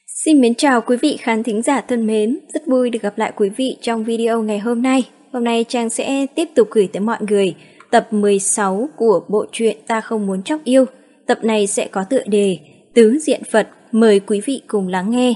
Xin mến chào quý vị khán thính giả thân mến, rất vui được gặp lại quý vị trong video ngày hôm nay. Hôm nay Trang sẽ tiếp tục gửi tới mọi người tập 16 của bộ truyện Ta Không Muốn Chóc Yêu. Tập này sẽ có tựa đề Tứ Diện Phật, mời quý vị cùng lắng nghe.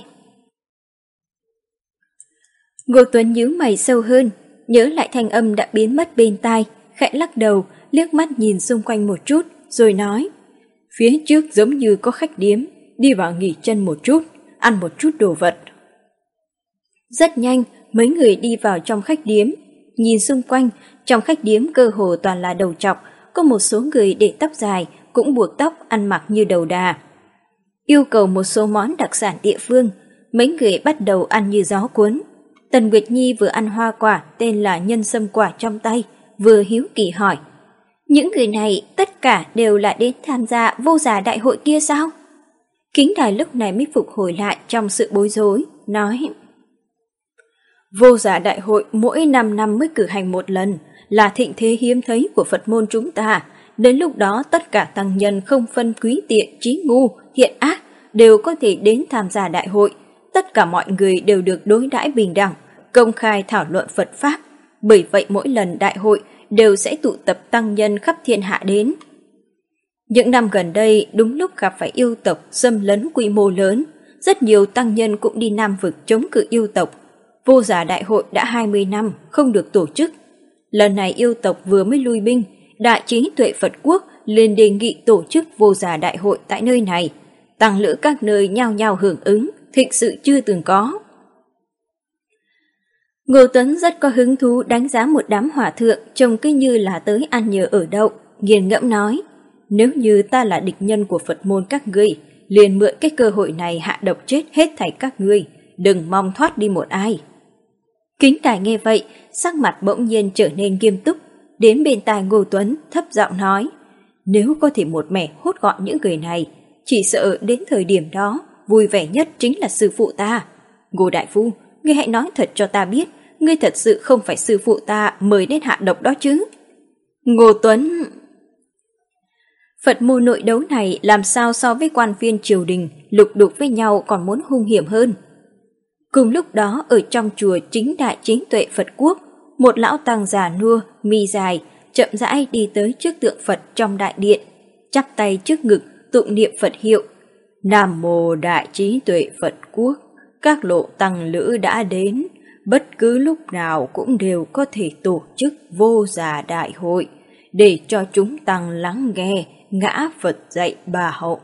Ngô Tuấn nhíu mày sâu hơn, nhớ lại thanh âm đã biến mất bên tai, khẽ lắc đầu, liếc mắt nhìn xung quanh một chút, rồi nói: Phía trước giống như có khách điếm, đi vào nghỉ chân một chút, ăn một chút đồ vật. Rất nhanh, mấy người đi vào trong khách điếm. Nhìn xung quanh, trong khách điếm cơ hồ toàn là đầu trọc, có một số người để tóc dài, cũng buộc tóc ăn mặc như đầu đà. Yêu cầu một số món đặc sản địa phương, mấy người bắt đầu ăn như gió cuốn. Tần Nguyệt Nhi vừa ăn hoa quả tên là nhân sâm quả trong tay, vừa hiếu kỳ hỏi: những người này tất cả đều là đến tham gia vô giả đại hội kia sao? Kính Đài lúc này mới phục hồi lại trong sự bối rối, nói: Vô giả đại hội mỗi 5 năm mới cử hành một lần, là thịnh thế hiếm thấy của Phật môn chúng ta. Đến lúc đó tất cả tăng nhân không phân quý tiện, trí ngu, thiện ác đều có thể đến tham gia đại hội. Tất cả mọi người đều được đối đãi bình đẳng, công khai thảo luận Phật Pháp. Bởi vậy mỗi lần đại hội đều sẽ tụ tập tăng nhân khắp thiên hạ đến. Những năm gần đây đúng lúc gặp phải yêu tộc xâm lấn quy mô lớn, rất nhiều tăng nhân cũng đi Nam Vực chống cự yêu tộc. Vô giả đại hội đã 20 năm không được tổ chức. Lần này yêu tộc vừa mới lui binh, Đại Trí Tuệ Phật Quốc liền đề nghị tổ chức vô giả đại hội tại nơi này. Tăng lữ các nơi nhao nhao hưởng ứng, thịnh sự chưa từng có. Ngô Tuấn rất có hứng thú đánh giá một đám hòa thượng trông cứ như là tới ăn nhờ ở đậu, nghiền ngẫm nói: nếu như ta là địch nhân của Phật môn các ngươi, liền mượn cái cơ hội này hạ độc chết hết thảy các ngươi, đừng mong thoát đi một ai. Kính Đài nghe vậy, sắc mặt bỗng nhiên trở nên nghiêm túc, đến bên tai Ngô Tuấn thấp giọng nói: nếu có thể một mẻ hốt gọn những người này, chỉ sợ đến thời điểm đó vui vẻ nhất chính là sư phụ ta. Ngô đại phu, ngươi hãy nói thật cho ta biết, ngươi thật sự không phải sư phụ ta mời đến hạ độc đó chứ? Ngô Tuấn: Phật môn nội đấu này làm sao so với quan viên triều đình lục đục với nhau còn muốn hung hiểm hơn. Cùng lúc đó ở trong chùa Chính Đại Trí Tuệ Phật Quốc, một lão tăng già nua, mi dài, chậm rãi đi tới trước tượng Phật trong đại điện, chắp tay trước ngực tụng niệm Phật hiệu: Nam Mô Đại Trí Tuệ Phật Quốc, các lộ tăng lữ đã đến, bất cứ lúc nào cũng đều có thể tổ chức vô giả đại hội, để cho chúng tăng lắng nghe ngã Phật dạy bảo.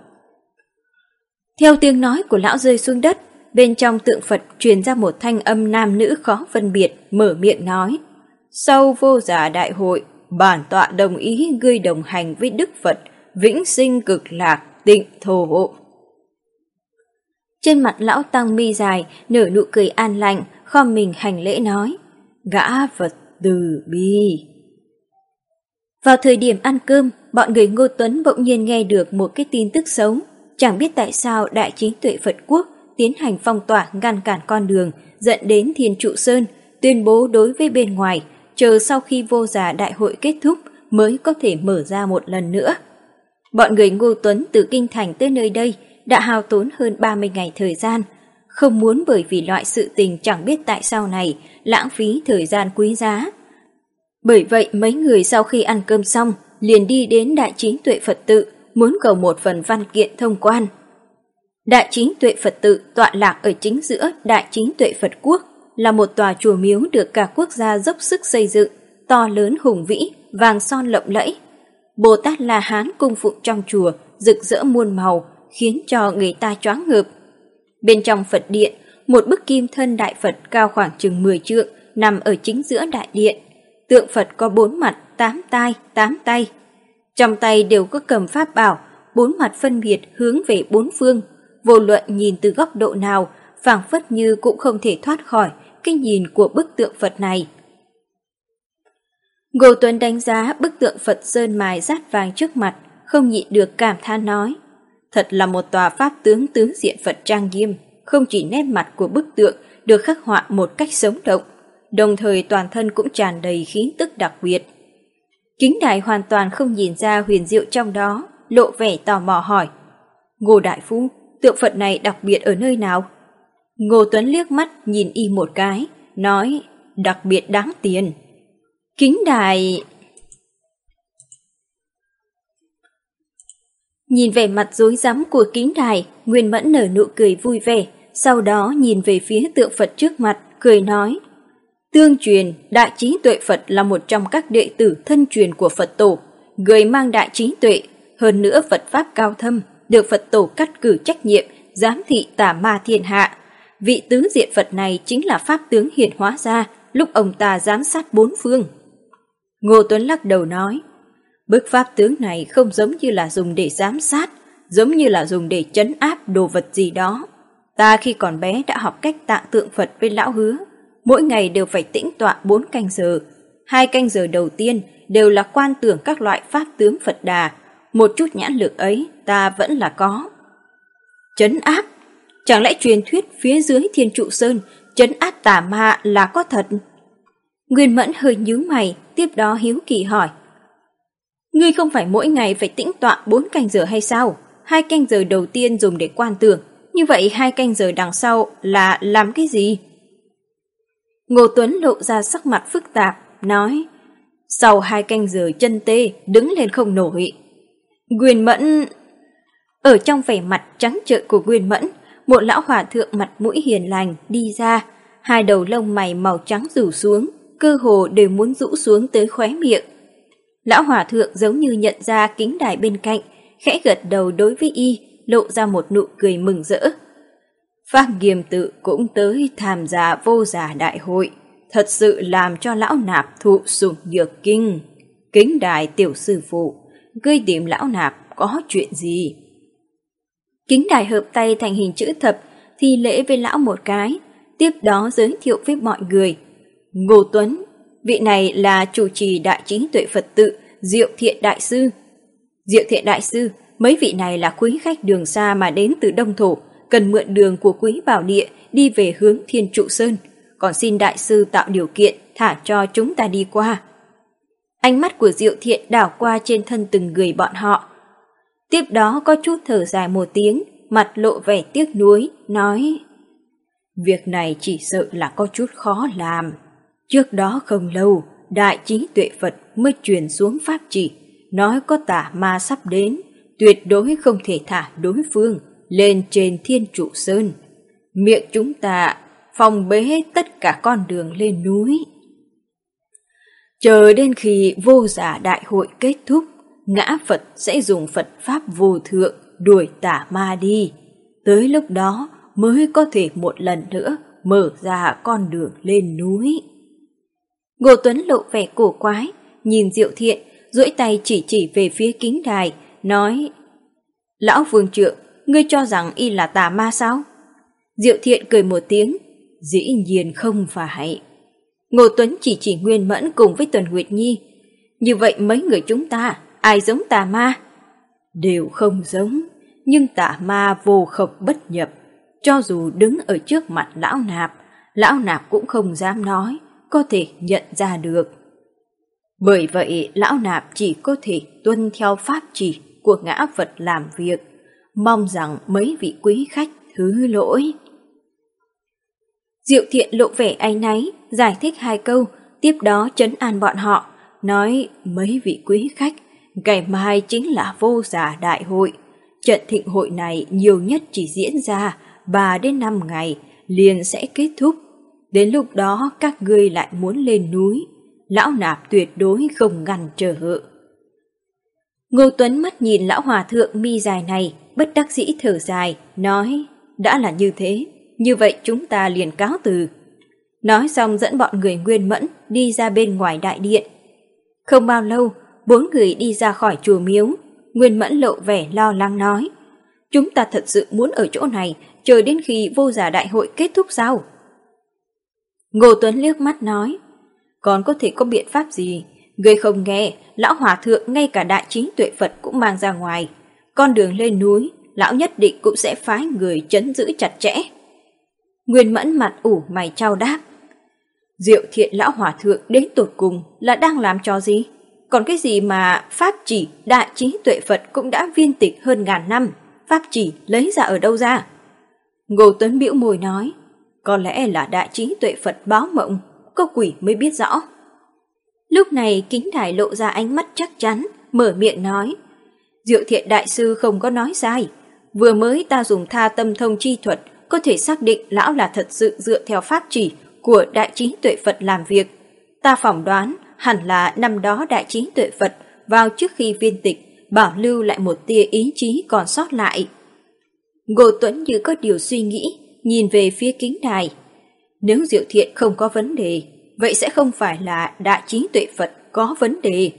Theo tiếng nói của lão rơi xuống đất, bên trong tượng Phật truyền ra một thanh âm nam nữ khó phân biệt, mở miệng nói: sau vô giả đại hội, bản tọa đồng ý ngươi đồng hành với Đức Phật, vĩnh sinh cực lạc tịnh thổ. Trên mặt lão tăng mi dài nở nụ cười an lành, khom mình hành lễ nói: gã Phật từ bi. Vào thời điểm ăn cơm, bọn người Ngô Tuấn bỗng nhiên nghe được một cái tin tức xấu. Chẳng biết tại sao Đại Trí Tuệ Phật Quốc tiến hành phong tỏa ngăn cản con đường dẫn đến Thiên Trụ Sơn, tuyên bố đối với bên ngoài chờ sau khi vô giả đại hội kết thúc mới có thể mở ra một lần nữa. Bọn người Ngô Tuấn từ Kinh Thành tới nơi đây đã hao tốn hơn 30 ngày thời gian, không muốn bởi vì loại sự tình chẳng biết tại sao này lãng phí thời gian quý giá. Bởi vậy mấy người sau khi ăn cơm xong liền đi đến Đại Trí Tuệ Phật Tự, muốn cầu một phần văn kiện thông quan. Đại Trí Tuệ Phật Tự tọa lạc ở chính giữa Đại Trí Tuệ Phật Quốc, là một tòa chùa miếu được cả quốc gia dốc sức xây dựng, to lớn hùng vĩ, vàng son lộng lẫy. Bồ Tát La Hán cung phụng trong chùa rực rỡ muôn màu, khiến cho người ta choáng ngợp. Bên trong Phật điện, một bức kim thân Đại Phật cao khoảng chừng 10 trượng nằm ở chính giữa đại điện. Tượng Phật có 4 mặt, 8 tai, 8 tay. Trong tay đều có cầm pháp bảo, 4 mặt phân biệt hướng về 4 phương. Vô luận nhìn từ góc độ nào, phảng phất như cũng không thể thoát khỏi cái nhìn của bức tượng Phật này. Ngô Tuấn đánh giá bức tượng Phật sơn mài rát vàng trước mặt, không nhịn được cảm thán nói: thật là một tòa pháp tướng tứ diện Phật trang nghiêm, không chỉ nét mặt của bức tượng được khắc họa một cách sống động, đồng thời toàn thân cũng tràn đầy khí tức đặc biệt. Kính Đài hoàn toàn không nhìn ra huyền diệu trong đó, lộ vẻ tò mò hỏi: Ngô đại phu, tượng Phật này đặc biệt ở nơi nào? Ngô Tuấn liếc mắt nhìn y một cái, nói đặc biệt đáng tiền. Kính đài... Nhìn vẻ mặt rối rắm của kính đài, Nguyên Mẫn nở nụ cười vui vẻ, sau đó nhìn về phía tượng Phật trước mặt, cười nói: Tương truyền, đại trí tuệ Phật là một trong các đệ tử thân truyền của Phật tổ, người mang đại trí tuệ, hơn nữa Phật pháp cao thâm, được Phật tổ cắt cử trách nhiệm giám thị tà ma thiên hạ. Vị tứ diện Phật này chính là pháp tướng hiện hóa ra lúc ông ta giám sát bốn phương. Ngô Tuấn lắc đầu nói: Bức pháp tướng này không giống như là dùng để giám sát, giống như là dùng để trấn áp đồ vật gì đó. Ta khi còn bé đã học cách tạng tượng Phật với lão Hứa, mỗi ngày đều phải tĩnh tọa 4 canh giờ. 2 canh giờ đầu tiên đều là quan tưởng các loại pháp tướng Phật Đà, một chút nhãn lực ấy ta vẫn là có. Trấn áp? Chẳng lẽ truyền thuyết phía dưới Thiên Trụ Sơn trấn áp tà ma là có thật? Nguyên Mẫn hơi nhíu mày, tiếp đó hiếu kỳ hỏi: Ngươi không phải mỗi ngày phải tĩnh tọa 4 canh giờ hay sao? 2 canh giờ đầu tiên dùng để quan tưởng, như vậy 2 canh giờ đằng sau là làm cái gì? Ngô Tuấn lộ ra sắc mặt phức tạp, nói: Sau 2 canh giờ chân tê, đứng lên không nổi. Nguyên Mẫn... Ở trong vẻ mặt trắng trợn của Nguyên Mẫn, một lão hòa thượng mặt mũi hiền lành đi ra, 2 đầu lông mày màu trắng rủ xuống, cơ hồ đều muốn rũ xuống tới khóe miệng. Lão hòa thượng giống như nhận ra kính đài bên cạnh, khẽ gật đầu đối với y, lộ ra một nụ cười mừng rỡ. Pháp Nghiêm Tự cũng tới tham gia Vô Giả Đại hội, thật sự làm cho lão nạp thụ sủng nhược kinh. Kính đài tiểu sư phụ, ngươi tìm lão nạp có chuyện gì? Kính đài hợp tay thành hình chữ thập, thi lễ với lão một cái, tiếp đó giới thiệu với mọi người. Ngô Tuấn, vị này là chủ trì đại trí tuệ Phật tự, Diệu Thiện Đại Sư. Diệu Thiện Đại Sư, mấy vị này là quý khách đường xa mà đến từ Đông Thổ, cần mượn đường của Quý Bảo Địa đi về hướng Thiên Trụ Sơn, còn xin Đại Sư tạo điều kiện thả cho chúng ta đi qua. Ánh mắt của Diệu Thiện đảo qua trên thân từng người bọn họ. Tiếp đó có chút thở dài một tiếng, mặt lộ vẻ tiếc nuối, nói: Việc này chỉ sợ là có chút khó làm. Trước đó không lâu, đại trí tuệ Phật mới truyền xuống pháp chỉ, nói có tà ma sắp đến, tuyệt đối không thể thả đối phương lên trên Thiên Trụ Sơn. Miệng chúng ta phòng bế tất cả con đường lên núi. Chờ đến khi Vô Giả Đại hội kết thúc, ngã Phật sẽ dùng Phật Pháp vô thượng đuổi tà ma đi. Tới lúc đó mới có thể một lần nữa mở ra con đường lên núi. Ngô Tuấn lộ vẻ cổ quái, nhìn Diệu Thiện, duỗi tay chỉ về phía kính đài, nói: Lão Vương Trượng, ngươi cho rằng y là tà ma sao? Diệu Thiện cười một tiếng: Dĩ nhiên không phải. Ngô Tuấn chỉ Nguyên Mẫn cùng với Tuần Nguyệt Nhi. Như vậy mấy người chúng ta, ai giống tà ma? Đều không giống, nhưng tà ma vô khổng bất nhập. Cho dù đứng ở trước mặt lão nạp cũng không dám nói, có thể nhận ra được. Bởi vậy lão nạp chỉ có thể tuân theo pháp chỉ của ngã Phật làm việc, mong rằng mấy vị quý khách thứ lỗi. Diệu Thiện lộ vẻ áy náy, giải thích 2 câu, tiếp đó trấn an bọn họ, nói: Mấy vị quý khách, ngày mai chính là Vô Giả Đại hội. Trận thịnh hội này nhiều nhất chỉ diễn ra 3 đến 5 ngày, liền sẽ kết thúc. Đến lúc đó các ngươi lại muốn lên núi, lão nạp tuyệt đối không ngăn trở. Ngô Tuấn mắt nhìn lão hòa thượng mi dài này, bất đắc dĩ thở dài, nói: Đã là như thế, như vậy chúng ta liền cáo từ. Nói xong dẫn bọn người Nguyên Mẫn đi ra bên ngoài đại điện. Không bao lâu, 4 người đi ra khỏi chùa miếu. Nguyên Mẫn lộ vẻ lo lắng nói: Chúng ta thật sự muốn ở chỗ này chờ đến khi Vô Giả Đại hội kết thúc sao? Ngô Tuấn liếc mắt nói: Còn có thể có biện pháp gì? Người không nghe, lão hòa thượng ngay cả đại trí tuệ Phật cũng mang ra ngoài. Con đường lên núi, lão nhất định cũng sẽ phái người trấn giữ chặt chẽ. Nguyên Mẫn mặt ủ mày chau đáp: Diệu Thiện lão hòa thượng đến tột cùng là đang làm trò gì? Còn cái gì mà pháp chỉ đại trí tuệ Phật cũng đã viên tịch hơn ngàn năm, pháp chỉ lấy ra ở đâu ra? Ngô Tuấn bĩu môi nói: Có lẽ là đại trí tuệ Phật báo mộng, có quỷ mới biết rõ. Lúc này Kính Đài lộ ra ánh mắt chắc chắn, mở miệng nói. Diệu Thiện đại sư không có nói sai. Vừa mới ta dùng tha tâm thông chi thuật, có thể xác định lão là thật sự dựa theo pháp chỉ của đại trí tuệ Phật làm việc. Ta phỏng đoán hẳn là năm đó đại trí tuệ Phật vào trước khi viên tịch bảo lưu lại một tia ý chí còn sót lại. Ngô Tuấn như có điều suy nghĩ, nhìn về phía Kính Đài. Nếu Diệu Thiện không có vấn đề, vậy sẽ không phải là đại trí tuệ Phật có vấn đề.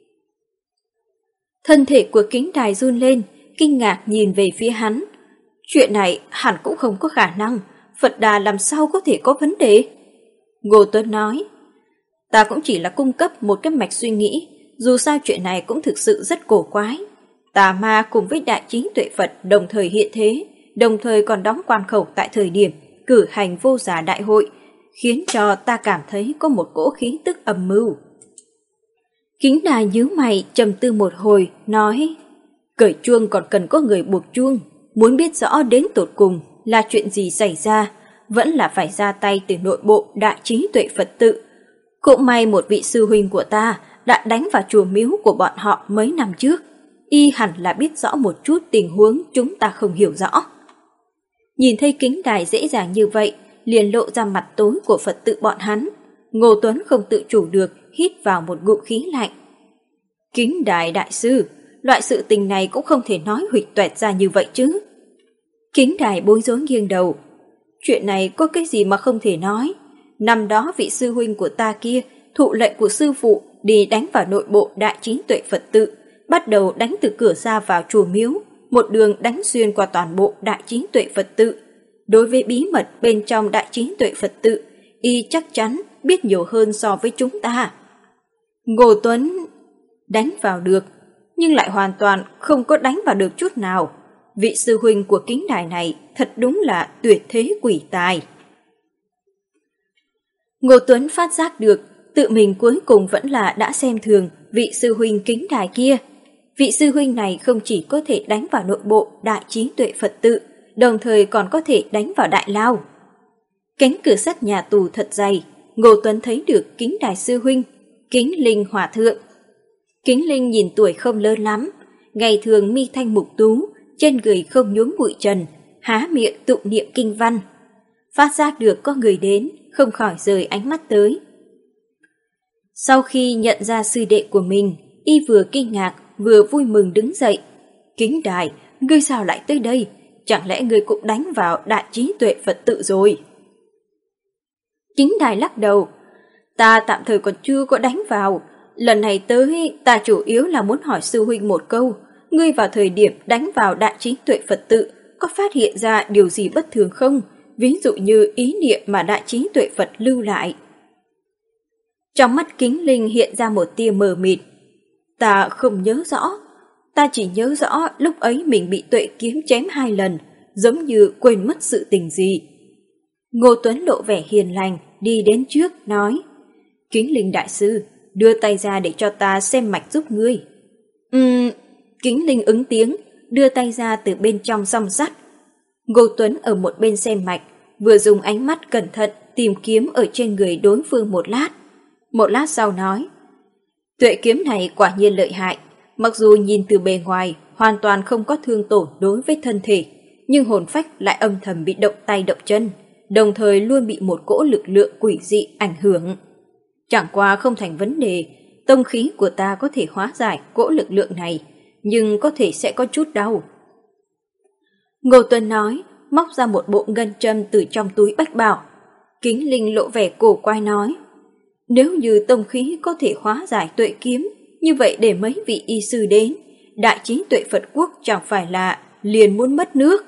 Thân thể của Kính Đài run lên, kinh ngạc nhìn về phía hắn. Chuyện này hẳn cũng không có khả năng, Phật Đà làm sao có thể có vấn đề? Ngô Tuấn nói, ta cũng chỉ là cung cấp một cái mạch suy nghĩ, dù sao chuyện này cũng thực sự rất cổ quái. Tà ma cùng với đại trí tuệ Phật đồng thời hiện thế, đồng thời còn đóng quan khẩu tại thời điểm cử hành vô giả đại hội, khiến cho ta cảm thấy có một cỗ khí tức âm mưu. Kính Đài nhíu mày trầm tư một hồi, nói, cởi chuông còn cần có người buộc chuông, muốn biết rõ đến tột cùng là chuyện gì xảy ra, vẫn là phải ra tay từ nội bộ đại trí tuệ Phật tự. Cũng may một vị sư huynh của ta đã đánh vào chùa miếu của bọn họ mấy năm trước, y hẳn là biết rõ một chút tình huống chúng ta không hiểu rõ. Nhìn thấy Kính Đài dễ dàng như vậy, liền lộ ra mặt tối của Phật tự bọn hắn. Ngô Tuấn không tự chủ được, hít vào một ngụm khí lạnh. Kính Đài đại sư, loại sự tình này cũng không thể nói huỵch toẹt ra như vậy chứ. Kính Đài bối rối nghiêng đầu. Chuyện này có cái gì mà không thể nói. Năm đó vị sư huynh của ta kia thụ lệnh của sư phụ đi đánh vào nội bộ đại trí tuệ Phật tự, bắt đầu đánh từ cửa ra vào chùa miếu, một đường đánh xuyên qua toàn bộ đại trí tuệ Phật tự. Đối với bí mật bên trong đại trí tuệ Phật tự, y chắc chắn biết nhiều hơn so với chúng ta. Ngô Tuấn đánh vào được, nhưng lại hoàn toàn không có đánh vào được chút nào. Vị sư huynh của Kính Đài này thật đúng là tuyệt thế quỷ tài. Ngô Tuấn phát giác được tự mình cuối cùng vẫn là đã xem thường vị sư huynh Kính Đài kia. Vị sư huynh này không chỉ có thể đánh vào nội bộ đại trí tuệ Phật tự, đồng thời còn có thể đánh vào đại lao. Cánh cửa sắt nhà tù thật dày, Ngô Tuấn thấy được Kính Đài sư huynh, Kính Linh hòa thượng. Kính Linh nhìn tuổi không lớn lắm, ngày thường mi thanh mục tú, trên người không nhuốm bụi trần, há miệng tụng niệm kinh văn. Phát giác được có người đến, không khỏi rời ánh mắt tới. Sau khi nhận ra sư đệ của mình, y vừa kinh ngạc vừa vui mừng đứng dậy. Kính Đài, ngươi sao lại tới đây? Chẳng lẽ ngươi cũng đánh vào đại trí tuệ Phật tự rồi? Kính Đài lắc đầu. Ta tạm thời còn chưa có đánh vào. Lần này tới ta chủ yếu là muốn hỏi sư huynh một câu. Ngươi vào thời điểm đánh vào đại trí tuệ Phật tự có phát hiện ra điều gì bất thường không? Ví dụ như ý niệm mà đại trí tuệ Phật lưu lại. Trong mắt Kính Linh hiện ra một tia mờ mịt. Ta không nhớ rõ. Ta chỉ nhớ rõ lúc ấy mình bị tuệ kiếm chém 2 lần, giống như quên mất sự tình gì. Ngô Tuấn lộ vẻ hiền lành, đi đến trước, nói. Kính Linh đại sư, đưa tay ra để cho ta xem mạch giúp ngươi. Kính Linh ứng tiếng, đưa tay ra từ bên trong song sắt. Ngô Tuấn ở một bên xem mạch, vừa dùng ánh mắt cẩn thận tìm kiếm ở trên người đối phương một lát. Một lát sau nói. Tuệ kiếm này quả nhiên lợi hại, mặc dù nhìn từ bề ngoài hoàn toàn không có thương tổn đối với thân thể, nhưng hồn phách lại âm thầm bị động tay động chân, đồng thời luôn bị một cỗ lực lượng quỷ dị ảnh hưởng. Chẳng qua không thành vấn đề, tông khí của ta có thể hóa giải cỗ lực lượng này, nhưng có thể sẽ có chút đau. Ngô Tuấn nói, móc ra một bộ ngân châm từ trong túi bách bảo. Kính Linh lộ vẻ cổ quái nói. Nếu như tông khí có thể hóa giải tuệ kiếm, như vậy để mấy vị y sư đến, đại trí tuệ Phật quốc chẳng phải là liền muốn mất nước.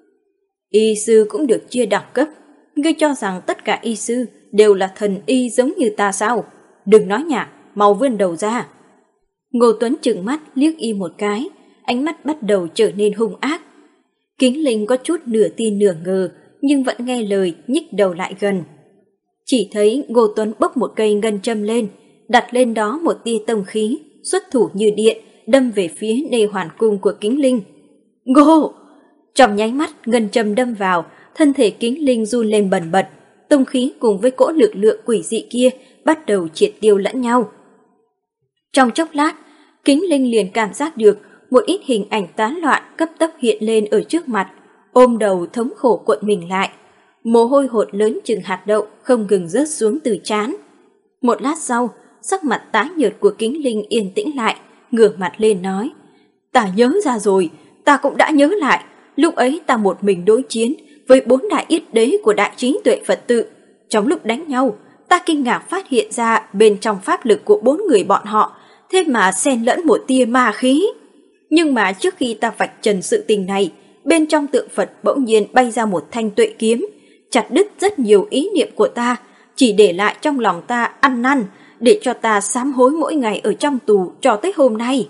Y sư cũng được chia đẳng cấp, ngươi cho rằng tất cả y sư đều là thần y giống như ta sao? Đừng nói nhảm, mau vươn đầu ra. Ngô Tuấn trừng mắt liếc y một cái, ánh mắt bắt đầu trở nên hung ác. Kính Linh có chút nửa tin nửa ngờ, nhưng vẫn nghe lời nhích đầu lại gần. Chỉ thấy Ngô Tuấn bốc một cây ngân châm lên, đặt lên đó một tia tông khí, xuất thủ như điện, đâm về phía nê hoàn cung của Kính Linh. Ngô! Trong nháy mắt ngân châm đâm vào, thân thể Kính Linh run lên bần bật, tung khí cùng với cỗ lực lượng quỷ dị kia bắt đầu triệt tiêu lẫn nhau. Trong chốc lát, Kính Linh liền cảm giác được một ít hình ảnh tán loạn cấp tốc hiện lên ở trước mặt, ôm đầu thống khổ cuộn mình lại. Mồ hôi hột lớn chừng hạt đậu không ngừng rớt xuống từ trán. Một lát sau, sắc mặt tái nhợt của Kính Linh yên tĩnh lại, ngửa mặt lên nói: "Ta nhớ ra rồi, ta cũng đã nhớ lại, lúc ấy ta một mình đối chiến với 4 đại yết đế của đại trí tuệ Phật tự. Trong lúc đánh nhau, ta kinh ngạc phát hiện ra bên trong pháp lực của 4 người bọn họ thế mà xen lẫn một tia ma khí. Nhưng mà trước khi ta vạch trần sự tình này, bên trong tượng Phật bỗng nhiên bay ra một thanh tuệ kiếm, chặt đứt rất nhiều ý niệm của ta, chỉ để lại trong lòng ta ăn năn, để cho ta sám hối mỗi ngày ở trong tù cho tới hôm nay."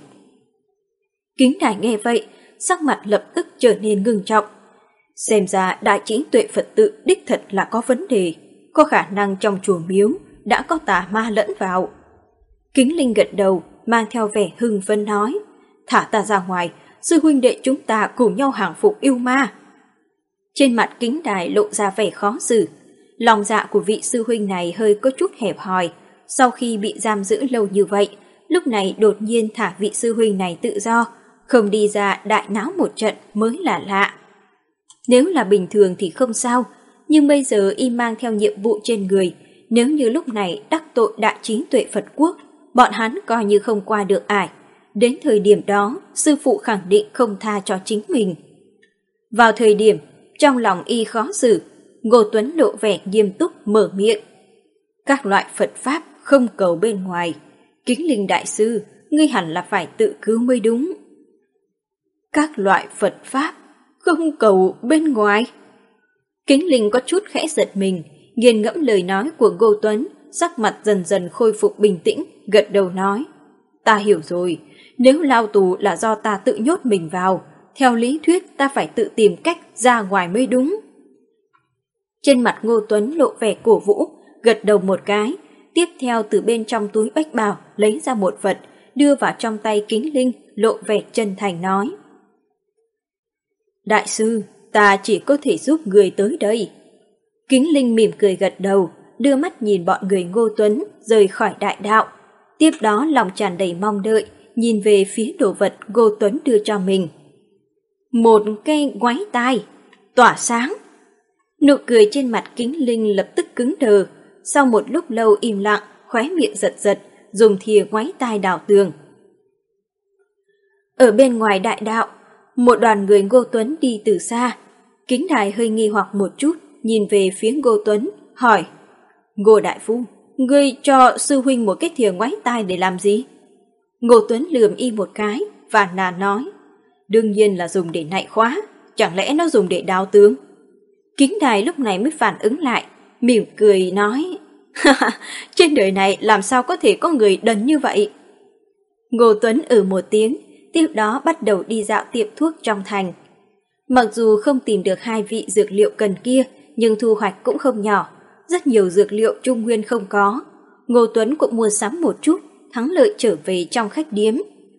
Kính Đài nghe vậy, sắc mặt lập tức trở nên ngưng trọng. Xem ra đại trí tuệ Phật tự đích thật là có vấn đề, có khả năng trong chùa miếu đã có tà ma lẫn vào. Kính Linh gật đầu, mang theo vẻ hưng phấn nói: "Thả ta ra ngoài, sư huynh đệ chúng ta cùng nhau hàng phục yêu ma." Trên mặt Kính Đài lộ ra vẻ khó xử. Lòng dạ của vị sư huynh này hơi có chút hẹp hòi. Sau khi bị giam giữ lâu như vậy, lúc này đột nhiên thả vị sư huynh này tự do, không đi ra đại náo một trận mới là lạ. Nếu là bình thường thì không sao, nhưng bây giờ y mang theo nhiệm vụ trên người, nếu như lúc này đắc tội đại trí tuệ Phật quốc, bọn hắn coi như không qua được ải. Đến thời điểm đó, sư phụ khẳng định không tha cho chính mình. Vào thời điểm, trong lòng y khó xử, Ngô Tuấn lộ vẻ nghiêm túc mở miệng: "Các loại Phật Pháp không cầu bên ngoài. Kính Linh đại sư, ngươi hẳn là phải tự cứu mới đúng." "Các loại Phật Pháp không cầu bên ngoài?" Kính Linh có chút khẽ giật mình, nghiền ngẫm lời nói của Ngô Tuấn, sắc mặt dần dần khôi phục bình tĩnh, gật đầu nói: "Ta hiểu rồi, nếu lao tù là do ta tự nhốt mình vào, theo lý thuyết ta phải tự tìm cách ra ngoài mới đúng." Trên mặt Ngô Tuấn lộ vẻ cổ vũ, gật đầu một cái, tiếp theo từ bên trong túi bách bào lấy ra một vật, đưa vào trong tay Kính Linh, lộ vẻ chân thành nói: "Đại sư, ta chỉ có thể giúp người tới đây." Kính Linh mỉm cười gật đầu, đưa mắt nhìn bọn người Ngô Tuấn rời khỏi đại đạo. Tiếp đó lòng tràn đầy mong đợi, nhìn về phía đồ vật Ngô Tuấn đưa cho mình. Một cây ngoái tai, tỏa sáng. Nụ cười trên mặt Kính Linh lập tức cứng đờ, sau một lúc lâu im lặng, khóe miệng giật giật, dùng thìa ngoái tai đào tường. Ở bên ngoài đại đạo, một đoàn người Ngô Tuấn đi từ xa. Kính Đài hơi nghi hoặc một chút, nhìn về phía Ngô Tuấn, hỏi: "Ngô đại phu, ngươi cho sư huynh một cái thìa ngoái tai để làm gì?" Ngô Tuấn lườm y một cái, và nàn nói: "Đương nhiên là dùng để nạy khóa, chẳng lẽ nó dùng để đào tường?" Kính Đài lúc này mới phản ứng lại, mỉm cười nói: "Trên đời này làm sao có thể có người đần như vậy?" Ngô Tuấn một tiếng, tiếp đó bắt đầu đi dạo tiệm thuốc trong thành. Mặc dù không tìm được 2 vị dược liệu cần kia, nhưng thu hoạch cũng không nhỏ, rất nhiều dược liệu Trung Nguyên không có. Ngô Tuấn cũng mua sắm một chút, thắng lợi trở về trong khách điếm.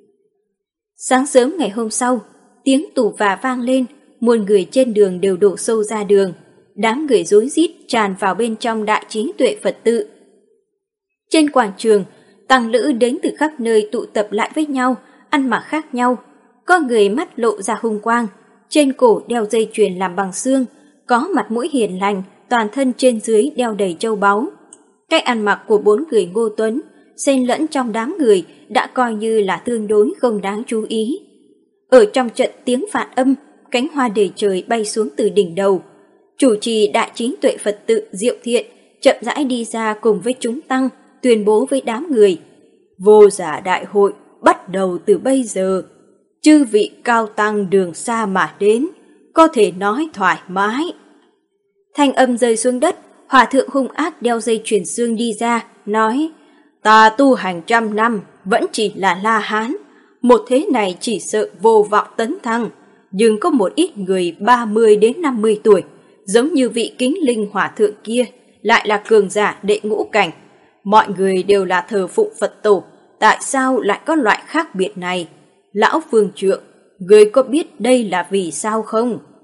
Sáng sớm ngày hôm sau, tiếng tù và vang lên, muôn người trên đường đều đổ xô ra đường. Đám người rối rít tràn vào bên trong đại trí tuệ Phật tự. Trên quảng trường, tăng lữ đến từ khắp nơi tụ tập lại với nhau, ăn mặc khác nhau. Có người mắt lộ ra hung quang, trên cổ đeo dây chuyền làm bằng xương, có mặt mũi hiền lành, toàn thân trên dưới đeo đầy châu báu. Cách ăn mặc của 4 người Ngô Tuấn, xen lẫn trong đám người đã coi như là tương đối không đáng chú ý. Ở trong trận tiếng phạn âm, cánh hoa đầy trời bay xuống từ đỉnh đầu. Chủ trì đại trí tuệ Phật tự Diệu Thiện chậm rãi đi ra cùng với chúng tăng, tuyên bố với đám người: "Vô giả đại hội bắt đầu từ bây giờ. Chư vị cao tăng đường xa mà đến, có thể nói thoải mái." Thanh âm rơi xuống đất, hòa thượng hung ác đeo dây chuyền xương đi ra, nói: "Ta tu hành 100 năm, vẫn chỉ là La Hán. Một thế này chỉ sợ vô vọng tấn thăng, nhưng có một ít người 30 đến 50 tuổi, giống như vị Kính Linh hòa thượng kia, lại là cường giả đệ ngũ cảnh. Mọi người đều là thờ phụng Phật tổ, tại sao lại có loại khác biệt này? Lão Phương Trượng, ngươi có biết đây là vì sao không?"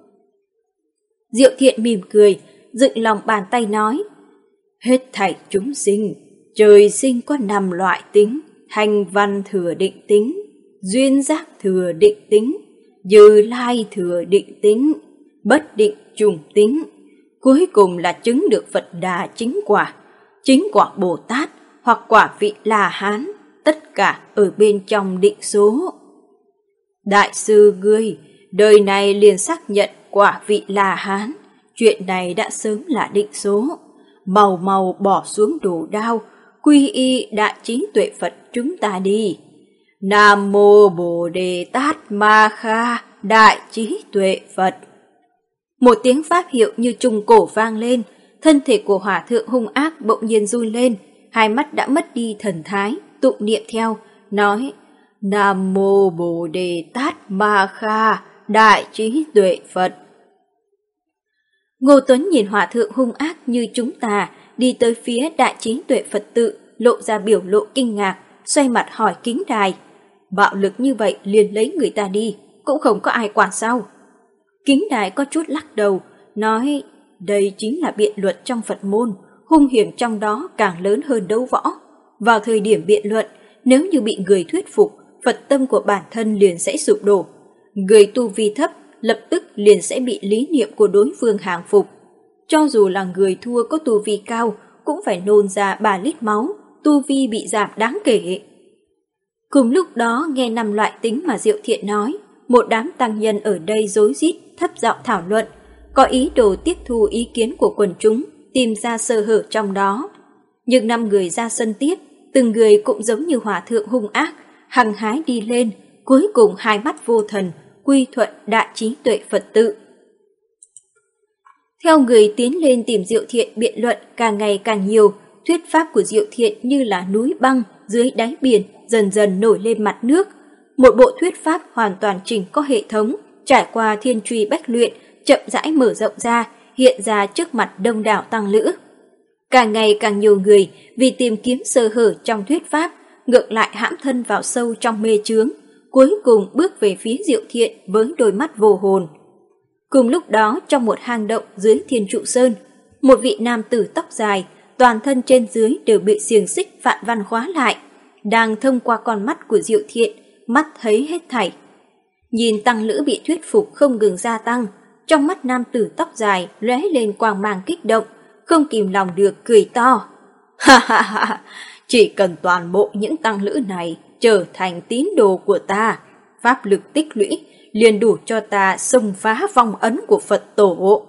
Diệu Thiện mỉm cười, dựng lòng bàn tay nói, hết thảy chúng sinh, trời sinh có 5 loại tính, hành văn thừa định tính, duyên giác thừa định tính, Như Lai thừa định tính, bất định trùng tính, cuối cùng là chứng được Phật Đà chính quả Bồ Tát hoặc quả Vị La Hán, tất cả ở bên trong định số. Đại sư ngươi, đời này liền xác nhận quả Vị La Hán, chuyện này đã sớm là định số. Mau mau bỏ xuống đồ đao, quy y đại trí tuệ Phật chúng ta đi. Nam mô Bồ Đề Tát Ma Kha đại trí tuệ Phật. Một tiếng pháp hiệu như trung cổ vang lên, thân thể của hòa thượng hung ác bỗng nhiên run lên, hai mắt đã mất đi thần thái, tụng niệm theo, nói Nam mô Bồ Đề Tát Ma Kha đại trí tuệ Phật. Ngô Tuấn nhìn hòa thượng hung ác như chúng ta đi tới phía đại trí tuệ Phật tự, lộ ra biểu lộ kinh ngạc, xoay mặt hỏi Kính Đài, bạo lực như vậy liền lấy người ta đi, cũng không có ai quản sao? Kính Đài có chút lắc đầu, nói đây chính là biện luật trong Phật môn, hung hiểm trong đó càng lớn hơn đấu võ. Vào thời điểm biện luận, nếu như bị người thuyết phục, Phật tâm của bản thân liền sẽ sụp đổ. Người tu vi thấp lập tức liền sẽ bị lý niệm của đối phương hàng phục. Cho dù là người thua có tu vi cao, cũng phải nôn ra 3 lít máu, tu vi bị giảm đáng kể. Cùng lúc đó nghe 5 loại tính mà Diệu Thiện nói, một đám tăng nhân ở đây rối rít thấp giọng thảo luận, có ý đồ tiếp thu ý kiến của quần chúng, tìm ra sơ hở trong đó. Nhưng 5 người ra sân tiếp, từng người cũng giống như hòa thượng hung ác, hăng hái đi lên, cuối cùng hai mắt vô thần, quy thuận đại trí tuệ Phật tự. Theo người tiến lên tìm Diệu Thiện biện luận càng ngày càng nhiều, thuyết pháp của Diệu Thiện như là núi băng dưới đáy biển dần dần nổi lên mặt nước. Một bộ thuyết pháp hoàn toàn chỉnh có hệ thống, trải qua thiên truy bách luyện, chậm rãi mở rộng ra, hiện ra trước mặt đông đảo tăng lữ. Càng ngày càng nhiều người vì tìm kiếm sơ hở trong thuyết pháp, ngược lại hãm thân vào sâu trong mê chướng, cuối cùng bước về phía Diệu Thiện với đôi mắt vô hồn. Cùng lúc đó trong một hang động dưới Thiên Trụ Sơn, một vị nam tử tóc dài, toàn thân trên dưới đều bị xiềng xích vạn văn khóa lại, đang thông qua con mắt của Diệu Thiện, mắt thấy hết thảy. Nhìn tăng lữ bị thuyết phục không ngừng gia tăng, trong mắt nam tử tóc dài lóe lên quang mang kích động, không kìm lòng được cười to. Ha ha ha, chỉ cần toàn bộ những tăng lữ này trở thành tín đồ của ta, pháp lực tích lũy liền đủ cho ta xông phá vong ấn của Phật tổ.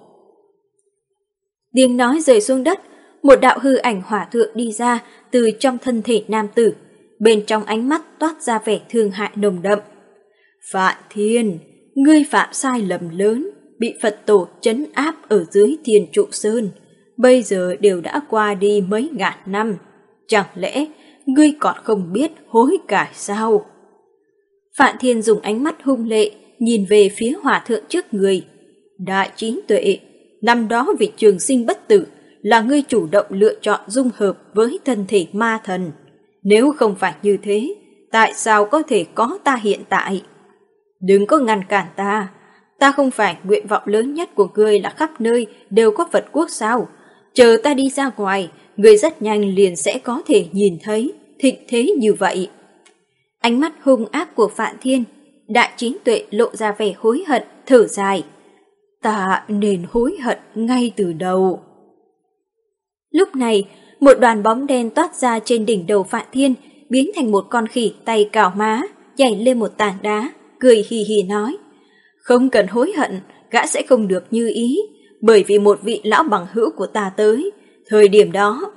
Tiếng nói rơi xuống đất, một đạo hư ảnh hỏa thượng đi ra từ trong thân thể nam tử, bên trong ánh mắt toát ra vẻ thương hại nồng đậm. Phạn Thiên, ngươi phạm sai lầm lớn, bị Phật tổ trấn áp ở dưới Thiên Trụ Sơn, bây giờ đều đã qua đi mấy ngàn năm, chẳng lẽ ngươi còn không biết hối cải sao? Phạn Thiên dùng ánh mắt hung lệ nhìn về phía hòa thượng trước người. Đại trí tuệ, năm đó vì trường sinh bất tử là ngươi chủ động lựa chọn dung hợp với thân thể ma thần. Nếu không phải như thế, tại sao có thể có ta hiện tại? Đừng có ngăn cản ta không phải nguyện vọng lớn nhất của ngươi là khắp nơi đều có Phật quốc sao? Chờ ta đi ra ngoài, ngươi rất nhanh liền sẽ có thể nhìn thấy thịnh thế như vậy. Ánh mắt hung ác của Phạn Thiên, đại trí tuệ lộ ra vẻ hối hận, thở dài. Ta nên hối hận ngay từ đầu. Lúc này, một đoàn bóng đen toát ra trên đỉnh đầu Phạn Thiên, biến thành một con khỉ tay cào má, nhảy lên một tảng đá, cười hì hì nói. Không cần hối hận, gã sẽ không được như ý, bởi vì một vị lão bằng hữu của ta tới. Thời điểm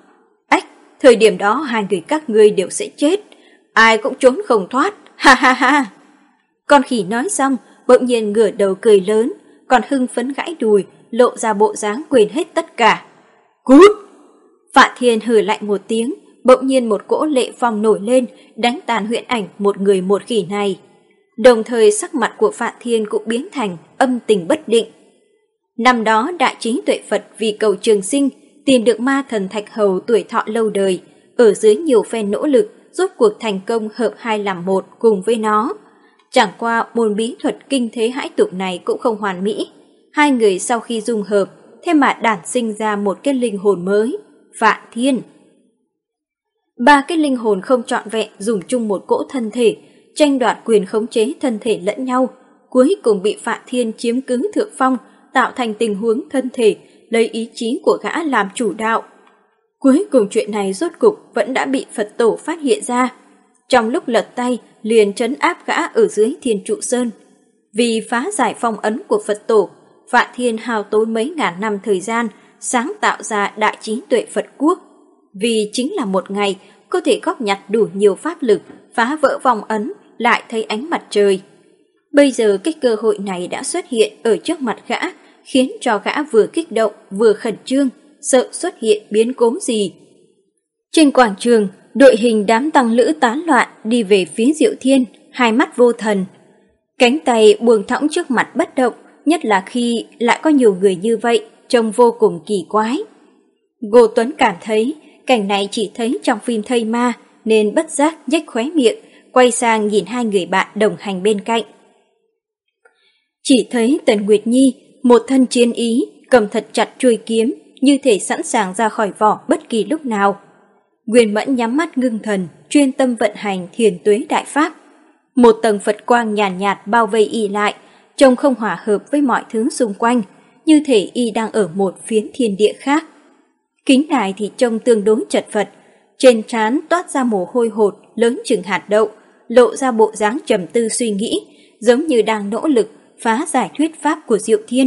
đó hai người các ngươi đều sẽ chết, ai cũng trốn không thoát, ha ha ha. Con khỉ nói xong, bỗng nhiên ngửa đầu cười lớn, còn hưng phấn gãi đùi, lộ ra bộ dáng quên hết tất cả. Cút! Phạn Thiên hừ lạnh một tiếng, bỗng nhiên một cỗ lệ phong nổi lên, đánh tàn huyễn ảnh một người một khỉ này. Đồng thời sắc mặt của Phạn Thiên cũng biến thành âm tình bất định. Năm đó đại trí tuệ Phật vì cầu trường sinh, tìm được ma thần Thạch Hầu tuổi thọ lâu đời, ở dưới nhiều phen nỗ lực, rốt cuộc thành công hợp hai làm một cùng với nó. Chẳng qua môn bí thuật kinh thế hãi tục này cũng không hoàn mỹ, Hai người sau khi dung hợp, thế mà đản sinh ra một cái linh hồn mới, Phạn Thiên. Ba cái linh hồn không trọn vẹn dùng chung một cỗ thân thể, tranh đoạt quyền khống chế thân thể lẫn nhau, cuối cùng bị Phạn Thiên chiếm cứ thượng phong, tạo thành tình huống thân thể lấy ý chí của gã làm chủ đạo. Cuối cùng chuyện này rốt cục vẫn đã bị Phật tổ phát hiện ra. Trong lúc lật tay, liền trấn áp gã ở dưới Thiên Trụ Sơn. Vì phá giải phong ấn của Phật tổ, Phạn Thiên hao tốn mấy ngàn năm thời gian sáng tạo ra đại trí tuệ Phật quốc. Vì chính là một ngày có thể góp nhặt đủ nhiều pháp lực phá vỡ vòng ấn, lại thấy ánh mặt trời. Bây giờ cái cơ hội này đã xuất hiện ở trước mặt gã, khiến cho gã vừa kích động vừa khẩn trương, sợ xuất hiện biến cố gì. Trên quảng trường, đội hình đám tăng lữ tán loạn đi về phía Diệu Thiên, hai mắt vô thần. Cánh tay buông thõng trước mặt bất động, nhất là khi lại có nhiều người như vậy, trông vô cùng kỳ quái. Ngô Tuấn cảm thấy cảnh này chỉ thấy trong phim Thây Ma, nên bất giác nhếch khóe miệng, quay sang nhìn hai người bạn đồng hành bên cạnh. Chỉ thấy Tần Nguyệt Nhi, một thân chiến ý, cầm thật chặt chuôi kiếm, như thể sẵn sàng ra khỏi vỏ bất kỳ lúc nào. Nguyên Mẫn nhắm mắt ngưng thần, chuyên tâm vận hành Thiền Tuế Đại Pháp. Một tầng Phật quang nhàn nhạt bao vây y lại, trông không hòa hợp với mọi thứ xung quanh, như thể y đang ở một phiến thiên địa khác. Kính đài thì trông tương đối chật vật, trên trán toát ra mồ hôi hột lớn chừng hạt đậu, lộ ra bộ dáng trầm tư suy nghĩ, giống như đang nỗ lực phá giải thuyết pháp của Diệu Thiên.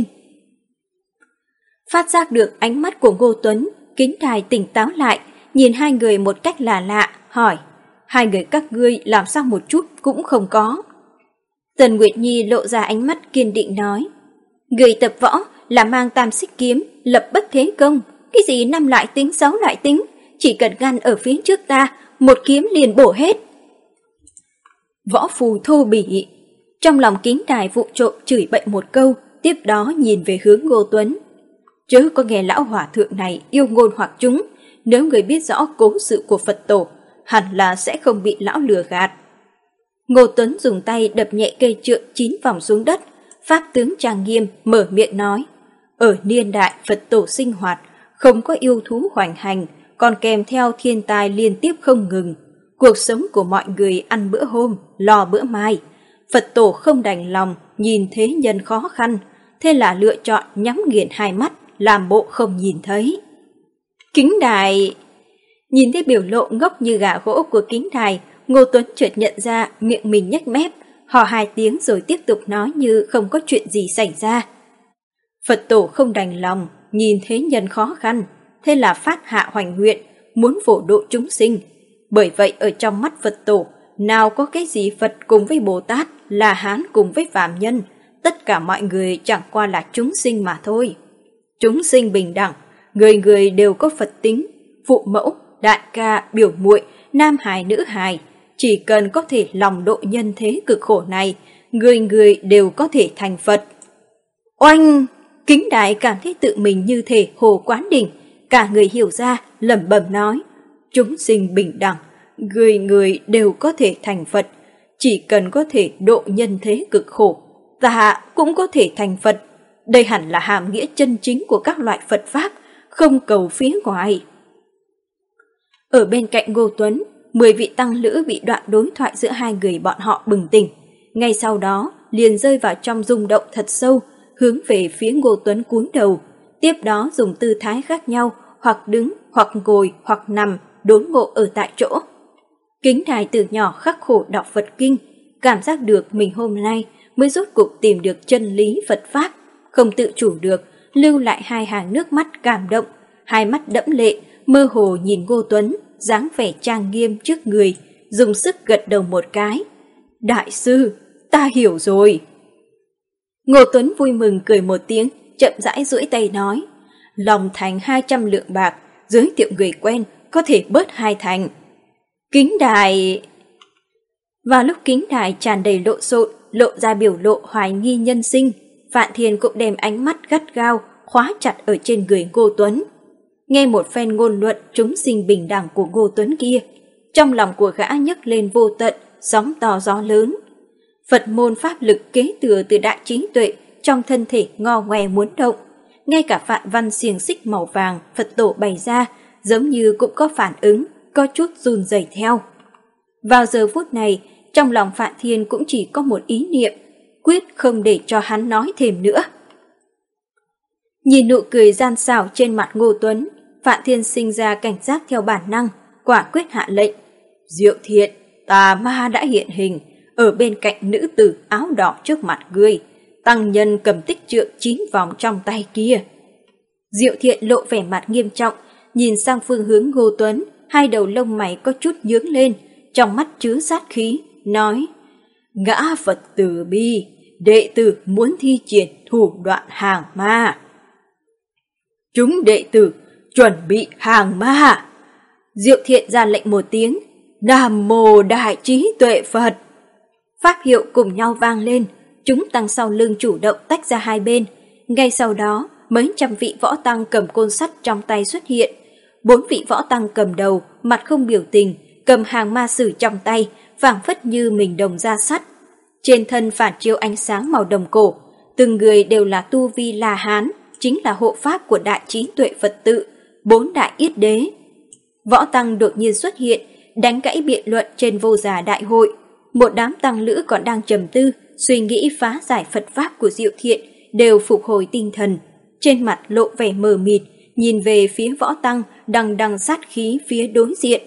Phát giác được ánh mắt của Ngô Tuấn, kính đài tỉnh táo lại, nhìn hai người một cách lạ lạ, hỏi: hai người các ngươi làm sao một chút cũng không có? Tần Nguyệt Nhi lộ ra ánh mắt kiên định nói: người tập võ là mang tam xích kiếm, lập bất thế công, cái gì 5 loại tính 6 loại tính, chỉ cần ngăn ở phía trước ta, một kiếm liền bổ hết. Võ phù thô bỉ. Trong lòng kính đài vụ trộm chửi bậy một câu, tiếp đó nhìn về hướng Ngô Tuấn. Chớ có nghe lão hòa thượng này yêu ngôn hoặc chúng, nếu người biết rõ cố sự của Phật tổ, hẳn là sẽ không bị lão lừa gạt. Ngô Tuấn dùng tay đập nhẹ cây trượng 9 vòng xuống đất, pháp tướng trang nghiêm mở miệng nói: ở niên đại Phật tổ sinh hoạt, không có yêu thú hoành hành, còn kèm theo thiên tai liên tiếp không ngừng. Cuộc sống của mọi người ăn bữa hôm, lo bữa mai. Phật tổ không đành lòng nhìn thế nhân khó khăn, thế là lựa chọn nhắm nghiền hai mắt, làm bộ không nhìn thấy. Kính đài... Nhìn thấy biểu lộ ngốc như gà gỗ của kính đài, Ngô Tuấn chợt nhận ra miệng mình nhếch mép, hò 2 tiếng rồi tiếp tục nói như không có chuyện gì xảy ra. Phật tổ không đành lòng nhìn thế nhân khó khăn, thế là phát hạ hoành nguyện, muốn phổ độ chúng sinh. Bởi vậy ở trong mắt Phật tổ, nào có cái gì Phật cùng với Bồ Tát, là Hán cùng với phàm nhân, tất cả mọi người chẳng qua là chúng sinh mà thôi. Chúng sinh bình đẳng, người người đều có Phật tính, phụ mẫu, đại ca, biểu muội, nam hài nữ hài, chỉ cần có thể lòng độ nhân thế cực khổ này, người người đều có thể thành Phật. Oanh! Kính đài cảm thấy tự mình như thể hồ quán đỉnh, cả người hiểu ra, lẩm bẩm nói: chúng sinh bình đẳng, người người đều có thể thành Phật, chỉ cần có thể độ nhân thế cực khổ, ta cũng có thể thành Phật. Đây hẳn là hàm nghĩa chân chính của các loại Phật Pháp, không cầu phía ngoài. Ở bên cạnh Ngô Tuấn, 10 vị tăng lữ bị đoạn đối thoại giữa hai người bọn họ bừng tỉnh. Ngay sau đó, liền rơi vào trong rung động thật sâu, hướng về phía Ngô Tuấn cúi đầu. Tiếp đó dùng tư thái khác nhau, hoặc đứng, hoặc ngồi, hoặc nằm, đốn ngộ ở tại chỗ. Kính đài từ nhỏ khắc khổ đọc Phật Kinh, cảm giác được mình hôm nay mới rốt cuộc tìm được chân lý Phật Pháp, không tự chủ được, lưu lại 2 hàng nước mắt cảm động, hai mắt đẫm lệ, mơ hồ nhìn Ngô Tuấn, dáng vẻ trang nghiêm trước người, dùng sức gật đầu một cái. Đại sư, ta hiểu rồi. Ngô Tuấn vui mừng cười một tiếng, chậm rãi duỗi tay nói: lòng thành 200 lượng bạc, giới thiệu người quen, có thể bớt 2 thành. Kính đài... Vào lúc kính đài tràn đầy lộn xộn, lộ ra biểu lộ hoài nghi nhân sinh, Phạn Thiên cũng đem ánh mắt gắt gao khóa chặt ở trên người Ngô Tuấn. Nghe một phen ngôn luận chúng sinh bình đẳng của Ngô Tuấn kia, trong lòng của gã nhấc lên vô tận sóng to gió lớn. Phật môn pháp lực kế thừa từ đại trí tuệ trong thân thể ngo ngoe muốn động. Ngay cả phạn văn xiềng xích màu vàng Phật tổ bày ra giống như cũng có phản ứng, có chút run rẩy theo. Vào giờ phút này, trong lòng Phạn Thiên cũng chỉ có một ý niệm, quyết không để cho hắn nói thêm nữa. Nhìn nụ cười gian xảo trên mặt Ngô Tuấn, Phạn Thiên sinh ra cảnh giác theo bản năng, quả quyết hạ lệnh. Diệu Thiện, tà ma đã hiện hình, ở bên cạnh nữ tử áo đỏ trước mặt ngươi. Tăng nhân cầm tích trượng 9 vòng trong tay kia. Diệu Thiện lộ vẻ mặt nghiêm trọng, nhìn sang phương hướng Ngô Tuấn, hai đầu lông mày có chút nhướng lên, trong mắt chứa sát khí, nói: Ngã Phật từ bi, đệ tử muốn thi triển thủ đoạn hàng ma. Chúng đệ tử chuẩn bị hàng ma. Diệu Thiện ra lệnh một tiếng, Nam Mô Đại Trí Tuệ Phật. Pháp hiệu cùng nhau vang lên, chúng tăng sau lưng chủ động tách ra hai bên. Ngay sau đó, mấy trăm vị võ tăng cầm côn sắt trong tay xuất hiện. 4 vị võ tăng cầm đầu, mặt không biểu tình, cầm hàng ma sử trong tay, phảng phất như mình đồng da sắt. Trên thân phản chiếu ánh sáng màu đồng cổ, từng người đều là tu vi La Hán, chính là hộ pháp của Đại Trí Tuệ Phật tự, 4 đại yết đế. Võ tăng đột nhiên xuất hiện, đánh gãy biện luận trên vô giả đại hội. Một đám tăng lữ còn đang trầm tư, suy nghĩ phá giải Phật pháp của Diệu Thiện, đều phục hồi tinh thần, trên mặt lộ vẻ mờ mịt, nhìn về phía võ tăng đằng đằng sát khí phía đối diện.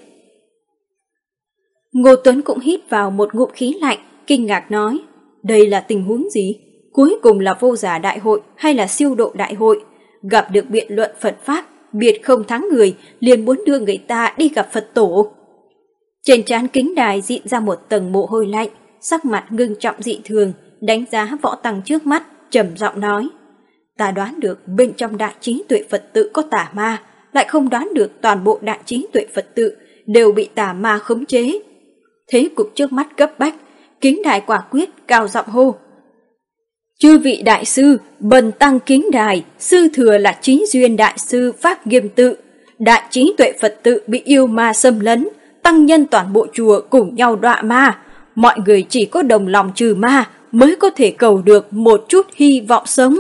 Ngô Tuấn cũng hít vào một ngụm khí lạnh, kinh ngạc nói, đây là tình huống gì? Cuối cùng là vô giả đại hội hay là siêu độ đại hội? Gặp được biện luận Phật pháp, biệt không thắng người, liền muốn đưa người ta đi gặp Phật tổ. Trên trán Kính Đài dịn ra một tầng mồ hôi lạnh, sắc mặt ngưng trọng dị thường, đánh giá võ tăng trước mắt, trầm giọng nói, ta đoán được bên trong Đại Trí Tuệ Phật tự có tà ma, lại không đoán được toàn bộ Đại Trí Tuệ Phật tự đều bị tà ma khống chế. Thế cục trước mắt cấp bách, Kính Đài quả quyết cao giọng hô, chư vị đại sư, bần tăng Kính Đài, sư thừa là Trí Duyên đại sư Pháp Nghiêm tự, Đại Trí Tuệ Phật tự bị yêu ma xâm lấn, tăng nhân toàn bộ chùa cùng nhau đọa ma, mọi người chỉ có đồng lòng trừ ma mới có thể cầu được một chút hy vọng sống.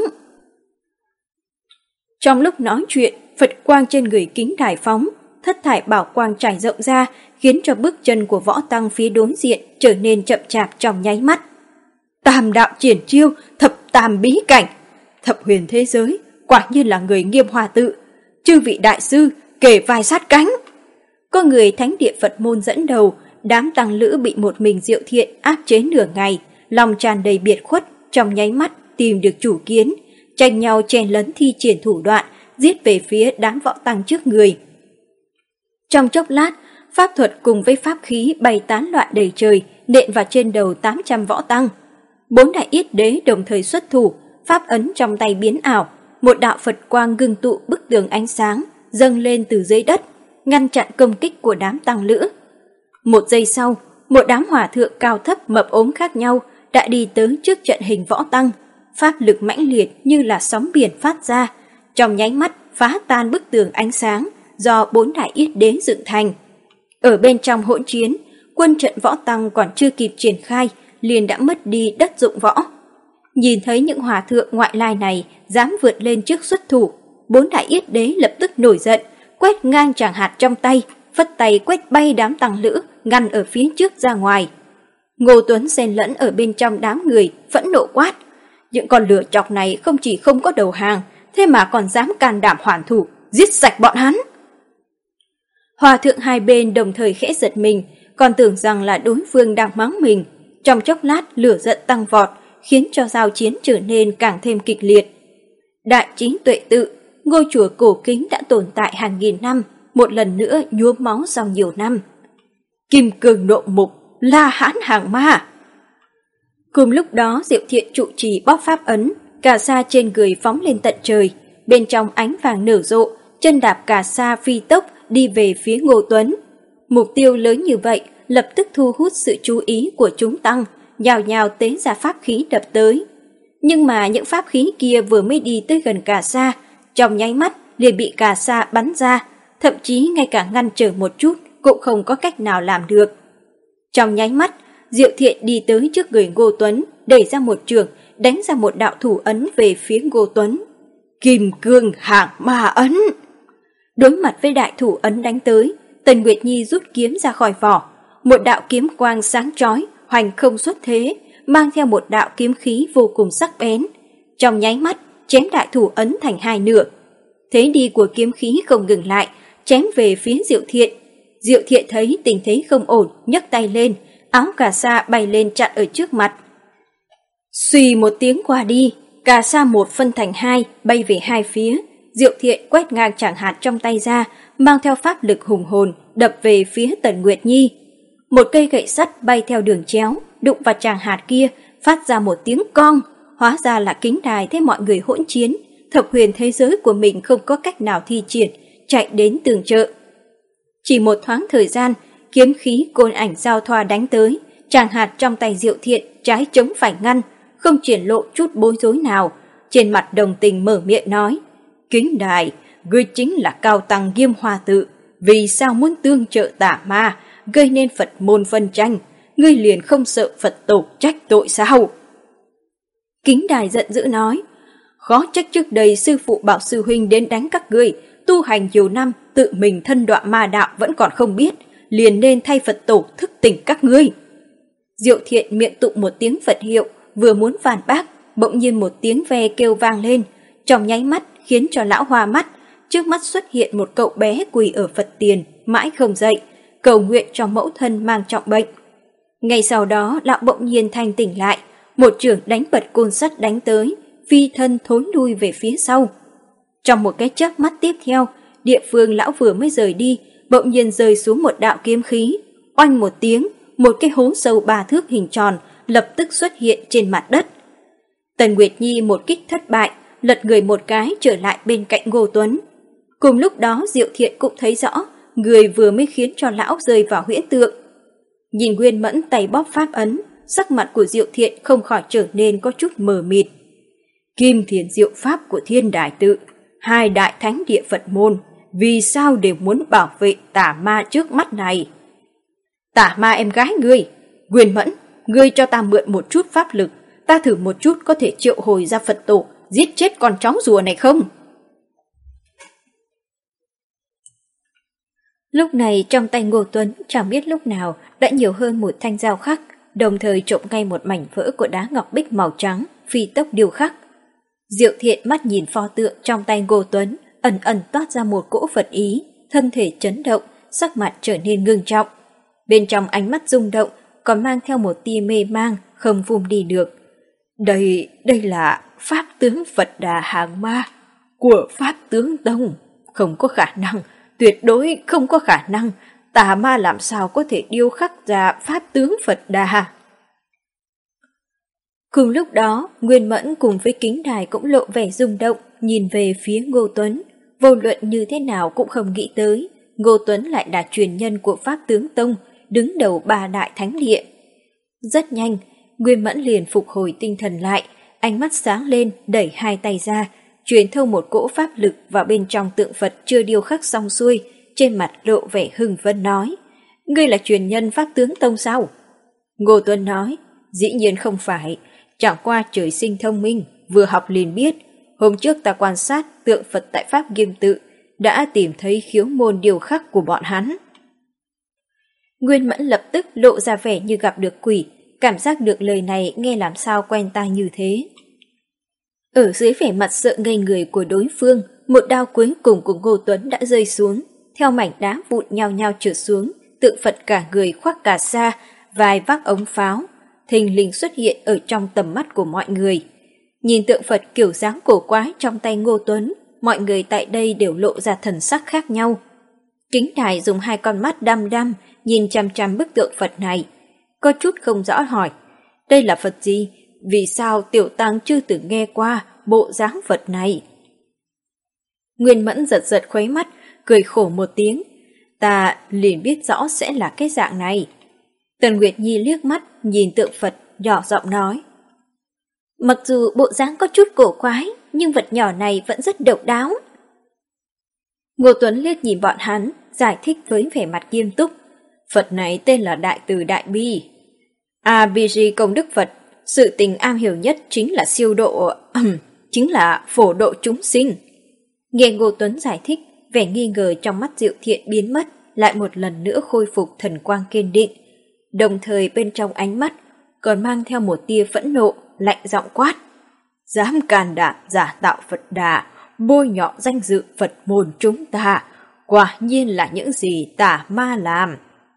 Trong lúc nói chuyện, Phật quang trên người Kính Đài phóng, thất thải bảo quang trải rộng ra, khiến cho bước chân của võ tăng phía đối diện trở nên chậm chạp trong nháy mắt. Tam đạo triển chiêu, thập tam bí cảnh, thập huyền thế giới, quả nhiên là người Nghiêm Hòa tự. Chư vị đại sư, kề vai sát cánh. Có người thánh địa Phật môn dẫn đầu, đám tăng lữ bị một mình Diệu Thiện áp chế nửa ngày, lòng tràn đầy biệt khuất, trong nháy mắt tìm được chủ kiến, tranh nhau chen lấn thi triển thủ đoạn, giết về phía đám võ tăng trước người. Trong chốc lát, pháp thuật cùng với pháp khí bay tán loạn đầy trời, nện vào trên đầu 800 võ tăng. 4 đại yết đế đồng thời xuất thủ, pháp ấn trong tay biến ảo, một đạo Phật quang ngưng tụ bức tường ánh sáng, dâng lên từ dưới đất, ngăn chặn công kích của đám tăng lữ. Một giây sau, một đám hòa thượng cao thấp mập ốm khác nhau đã đi tới trước trận hình võ tăng, pháp lực mãnh liệt như là sóng biển phát ra, trong nháy mắt phá tan bức tường ánh sáng do 4 đại yết đế dựng thành. Ở bên trong hỗn chiến, quân trận võ tăng còn chưa kịp triển khai, liền đã mất đi đất dụng võ. Nhìn thấy những hòa thượng ngoại lai này dám vượt lên trước xuất thủ, 4 đại yết đế lập tức nổi giận, quét ngang tràng hạt trong tay, phất tay quét bay đám tăng lữ ngăn ở phía trước ra ngoài. Ngô Tuấn xen lẫn ở bên trong đám người, phẫn nộ quát, những con lửa chọc này không chỉ không có đầu hàng, thế mà còn dám can đảm hoàn thủ, giết sạch bọn hắn. Hòa thượng hai bên đồng thời khẽ giật mình, còn tưởng rằng là đối phương đang mắng mình. Trong chốc lát lửa giận tăng vọt, khiến cho giao chiến trở nên càng thêm kịch liệt. Đại Trí Tuệ tự, ngôi chùa cổ kính đã tồn tại hàng nghìn năm, một lần nữa nhuốm máu sau nhiều năm. Kim cương nộ mục, La Hán hàng ma. Cùng lúc đó Diệu Thiện trụ trì bóp pháp ấn, cà sa trên người phóng lên tận trời, bên trong ánh vàng nở rộ, chân đạp cà sa phi tốc đi về phía Ngô Tuấn. Mục tiêu lớn như vậy lập tức thu hút sự chú ý của chúng tăng, nhào nhào tế ra pháp khí đập tới. Nhưng mà những pháp khí kia vừa mới đi tới gần cà sa, trong nháy mắt liền bị cà sa bắn ra, thậm chí ngay cả ngăn trở một chút cũng không có cách nào làm được. Trong nháy mắt, Diệu Thiện đi tới trước người Ngô Tuấn, đẩy ra một chưởng, đánh ra một đạo thủ ấn về phía Ngô Tuấn. Kim cương hàng ma ấn. Đối mặt với đại thủ ấn đánh tới, Tần Nguyệt Nhi rút kiếm ra khỏi vỏ. Một đạo kiếm quang sáng chói, hoành không xuất thế, mang theo một đạo kiếm khí vô cùng sắc bén. Trong nháy mắt, chém đại thủ ấn thành hai nửa. Thế đi của kiếm khí không ngừng lại, chém về phía Diệu Thiện. Diệu Thiện thấy tình thế không ổn, nhấc tay lên, áo cà sa bay lên chặn ở trước mặt. Xùy một tiếng qua đi, cà sa một phân thành hai, bay về hai phía. Diệu Thiện quét ngang chàng hạt trong tay ra, mang theo pháp lực hùng hồn, đập về phía Tần Nguyệt Nhi. Một cây gậy sắt bay theo đường chéo, đụng vào chàng hạt kia, phát ra một tiếng cong. Hóa ra là Kính Đài thấy mọi người hỗn chiến, thập huyền thế giới của mình không có cách nào thi triển, chạy đến tường trợ. Chỉ một thoáng thời gian, kiếm khí côn ảnh giao thoa đánh tới, chàng hạt trong tay Diệu Thiện trái chống phải ngăn, không triển lộ chút bối rối nào, trên mặt đồng tình mở miệng nói: Kính Đài, ngươi chính là cao tăng Nghiêm Hoa Tự, vì sao muốn tương trợ tà ma, gây nên Phật môn phân tranh, ngươi liền không sợ Phật tổ trách tội sao? Kính Đài giận dữ nói: khó trách trước đây sư phụ bảo sư huynh đến đánh các ngươi, tu hành nhiều năm, tự mình thân đọa ma đạo vẫn còn không biết, liền nên thay Phật tổ thức tỉnh các ngươi. Diệu Thiện miệng tụng một tiếng Phật hiệu, vừa muốn phản bác, bỗng nhiên một tiếng ve kêu vang lên, trong nháy mắt khiến cho lão hoa mắt. Trước mắt xuất hiện một cậu bé quỳ ở Phật tiền, mãi không dậy, cầu nguyện cho mẫu thân mang trọng bệnh. Ngay sau đó, lão bỗng nhiên thanh tỉnh lại, một chưởng đánh bật côn sắt đánh tới, phi thân thối lui về phía sau. Trong một cái chớp mắt tiếp theo, địa phương lão vừa mới rời đi, bỗng nhiên rơi xuống một đạo kiếm khí, oanh một tiếng, một cái hố sâu 3 thước hình tròn lập tức xuất hiện trên mặt đất. Tần Nguyệt Nhi một kích thất bại, lật người một cái trở lại bên cạnh Ngô Tuấn. Cùng lúc đó Diệu Thiện cũng thấy rõ, người vừa mới khiến cho lão rơi vào huyễn tượng. Nhìn Nguyên Mẫn tay bóp pháp ấn, sắc mặt của Diệu Thiện không khỏi trở nên có chút mờ mịt. Kim Thiền Diệu Pháp của Thiên Đài Tự, hai đại thánh địa Phật môn, vì sao đều muốn bảo vệ tà ma trước mắt này? Tà ma em gái ngươi, Nguyên Mẫn, ngươi cho ta mượn một chút pháp lực, ta thử một chút có thể triệu hồi ra Phật tổ, giết chết con chó rùa này không? Lúc này trong tay Ngô Tuấn chẳng biết lúc nào đã nhiều hơn một thanh dao khắc, đồng thời trộm ngay một mảnh vỡ của đá ngọc bích màu trắng, phi tốc điêu khắc. Diệu Thiện mắt nhìn pho tượng trong tay Ngô Tuấn, ẩn ẩn toát ra một cỗ Phật ý, thân thể chấn động, sắc mặt trở nên ngưng trọng. Bên trong ánh mắt rung động, còn mang theo một tia mê mang, không vùng đi được. Đây là Pháp tướng Phật Đà Hàng Ma của Pháp tướng Tông, không có khả năng, tuyệt đối không có khả năng, tà ma làm sao có thể điêu khắc ra Pháp tướng Phật Đà. Cùng lúc đó, Nguyên Mẫn cùng với Kính Đài cũng lộ vẻ rung động, nhìn về phía Ngô Tuấn, vô luận như thế nào cũng không nghĩ tới, Ngô Tuấn lại là truyền nhân của Pháp tướng Tông, đứng đầu 3 đại thánh địa. Rất nhanh, Nguyên Mẫn liền phục hồi tinh thần lại, ánh mắt sáng lên, đẩy hai tay ra, truyền thông một cỗ pháp lực vào bên trong tượng Phật chưa điêu khắc xong xuôi, trên mặt lộ vẻ hưng phấn nói: Ngươi là truyền nhân Pháp tướng Tông sao? Ngô Tuấn nói: Dĩ nhiên không phải, chẳng qua trời sinh thông minh, vừa học liền biết. Hôm trước ta quan sát tượng Phật tại Pháp Nghiêm Tự, đã tìm thấy khiếu môn điêu khắc của bọn hắn. Nguyên Mẫn lập tức lộ ra vẻ như gặp được quỷ, cảm giác được lời này nghe làm sao quen tai như thế. Ở dưới vẻ mặt sợ ngây người của đối phương, một đao cuối cùng của Ngô Tuấn đã rơi xuống, theo mảnh đá vụn nhao nhao trượt xuống, tượng Phật cả người khoác cà sa, vai vác ống pháo, thình lình xuất hiện ở trong tầm mắt của mọi người. Nhìn tượng Phật kiểu dáng cổ quái trong tay Ngô Tuấn, mọi người tại đây đều lộ ra thần sắc khác nhau. Kính Đài dùng hai con mắt đăm đăm nhìn chằm chằm bức tượng Phật này, có chút không rõ hỏi: đây là Phật gì? Vì sao tiểu tăng chưa từng nghe qua bộ dáng Phật này? Nguyên Mẫn giật giật khuấy mắt, cười khổ một tiếng: ta liền biết rõ sẽ là cái dạng này. Tần Nguyệt Nhi liếc mắt nhìn tượng Phật, nhỏ giọng nói: mặc dù bộ dáng có chút cổ quái, nhưng vật nhỏ này vẫn rất độc đáo. Ngô Tuấn liếc nhìn bọn hắn, giải thích với vẻ mặt nghiêm túc: Phật này tên là Đại Từ Đại Bi, A-bi-di công đức Phật, sự tình am hiểu nhất chính là siêu độ, chính là phổ độ chúng sinh. Nghe Ngô Tuấn giải thích, vẻ nghi ngờ trong mắt Diệu Thiện biến mất, lại một lần nữa khôi phục thần quang kiên định. Đồng thời bên trong ánh mắt còn mang theo một tia phẫn nộ, lạnh giọng quát. Dám can đảm giả tạo Phật Đà, bôi nhọ danh dự Phật môn chúng ta, quả nhiên là những gì tà ma làm.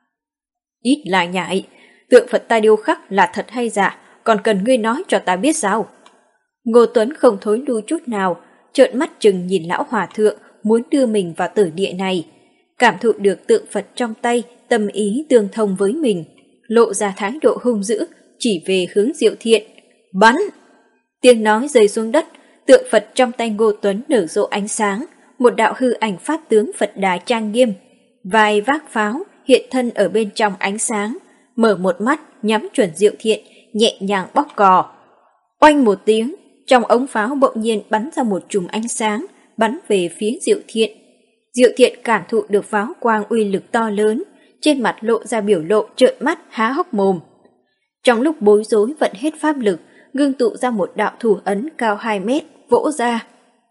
Ít lại nhại, tượng Phật ta điêu khắc là thật hay giả, còn cần ngươi nói cho ta biết sao? Ngô Tuấn không thối lui chút nào, trợn mắt chừng nhìn lão hòa thượng muốn đưa mình vào tử địa này. Cảm thụ được tượng Phật trong tay, tâm ý tương thông với mình, lộ ra thái độ hung dữ, chỉ về hướng Diệu Thiện. Bắn! Tiếng nói rơi xuống đất, tượng Phật trong tay Ngô Tuấn nở rộ ánh sáng, một đạo hư ảnh pháp tướng Phật Đà trang nghiêm, vai vác pháo hiện thân ở bên trong ánh sáng, mở một mắt nhắm chuẩn Diệu Thiện, nhẹ nhàng bóc cò. Oanh một tiếng, trong ống pháo bỗng nhiên bắn ra một chùm ánh sáng, bắn về phía Diệu Thiện. Diệu Thiện cảm thụ được pháo quang uy lực to lớn, trên mặt lộ ra biểu lộ trợn mắt há hốc mồm. Trong lúc bối rối vận hết pháp lực, ngưng tụ ra một đạo thủ ấn cao 2 mét, vỗ ra.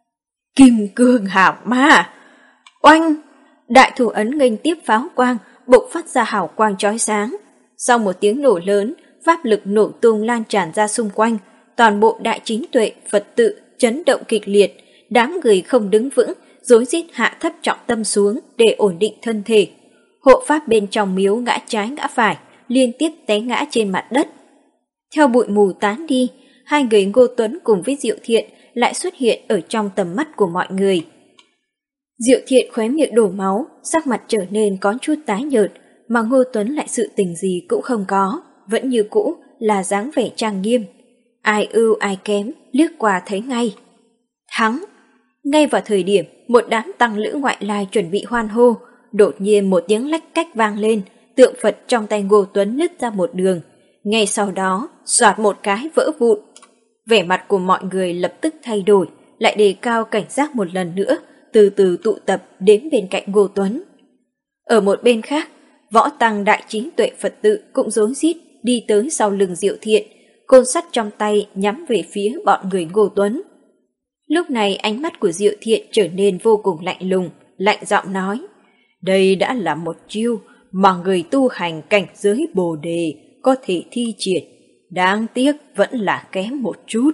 Kim cương hảo ma! Oanh! Đại thủ ấn nghênh tiếp pháo quang, bộc phát ra hào quang chói sáng. Sau một tiếng nổ lớn, pháp lực nổ tung lan tràn ra xung quanh, toàn bộ đại chính tuệ Phật tự chấn động kịch liệt, đám người không đứng vững, rối rít hạ thấp trọng tâm xuống để ổn định thân thể. Hộ pháp bên trong miếu ngã trái ngã phải, liên tiếp té ngã trên mặt đất. Theo bụi mù tán đi, hai người Ngô Tuấn cùng với Diệu Thiện lại xuất hiện ở trong tầm mắt của mọi người. Diệu Thiện khóe miệng đổ máu, sắc mặt trở nên có chút tái nhợt, mà Ngô Tuấn lại sự tình gì cũng không có, vẫn như cũ là dáng vẻ trang nghiêm. Ai ưu ai kém, liếc qua thấy ngay. Thắng! Ngay vào thời điểm một đám tăng lữ ngoại lai chuẩn bị hoan hô, đột nhiên một tiếng lách cách vang lên, tượng Phật trong tay Ngô Tuấn nứt ra một đường. Ngay sau đó, xoạt một cái vỡ vụn. Vẻ mặt của mọi người lập tức thay đổi, lại đề cao cảnh giác một lần nữa, từ từ tụ tập đến bên cạnh Ngô Tuấn. Ở một bên khác, võ tăng đại trí tuệ Phật tự cũng rối rít đi tới sau lưng Diệu Thiện, côn sắt trong tay nhắm về phía bọn người Ngô Tuấn. Lúc này ánh mắt của Diệu Thiện trở nên vô cùng lạnh lùng, lạnh giọng nói, đây đã là một chiêu mà người tu hành cảnh giới Bồ Đề có thể thi triển, đáng tiếc vẫn là kém một chút.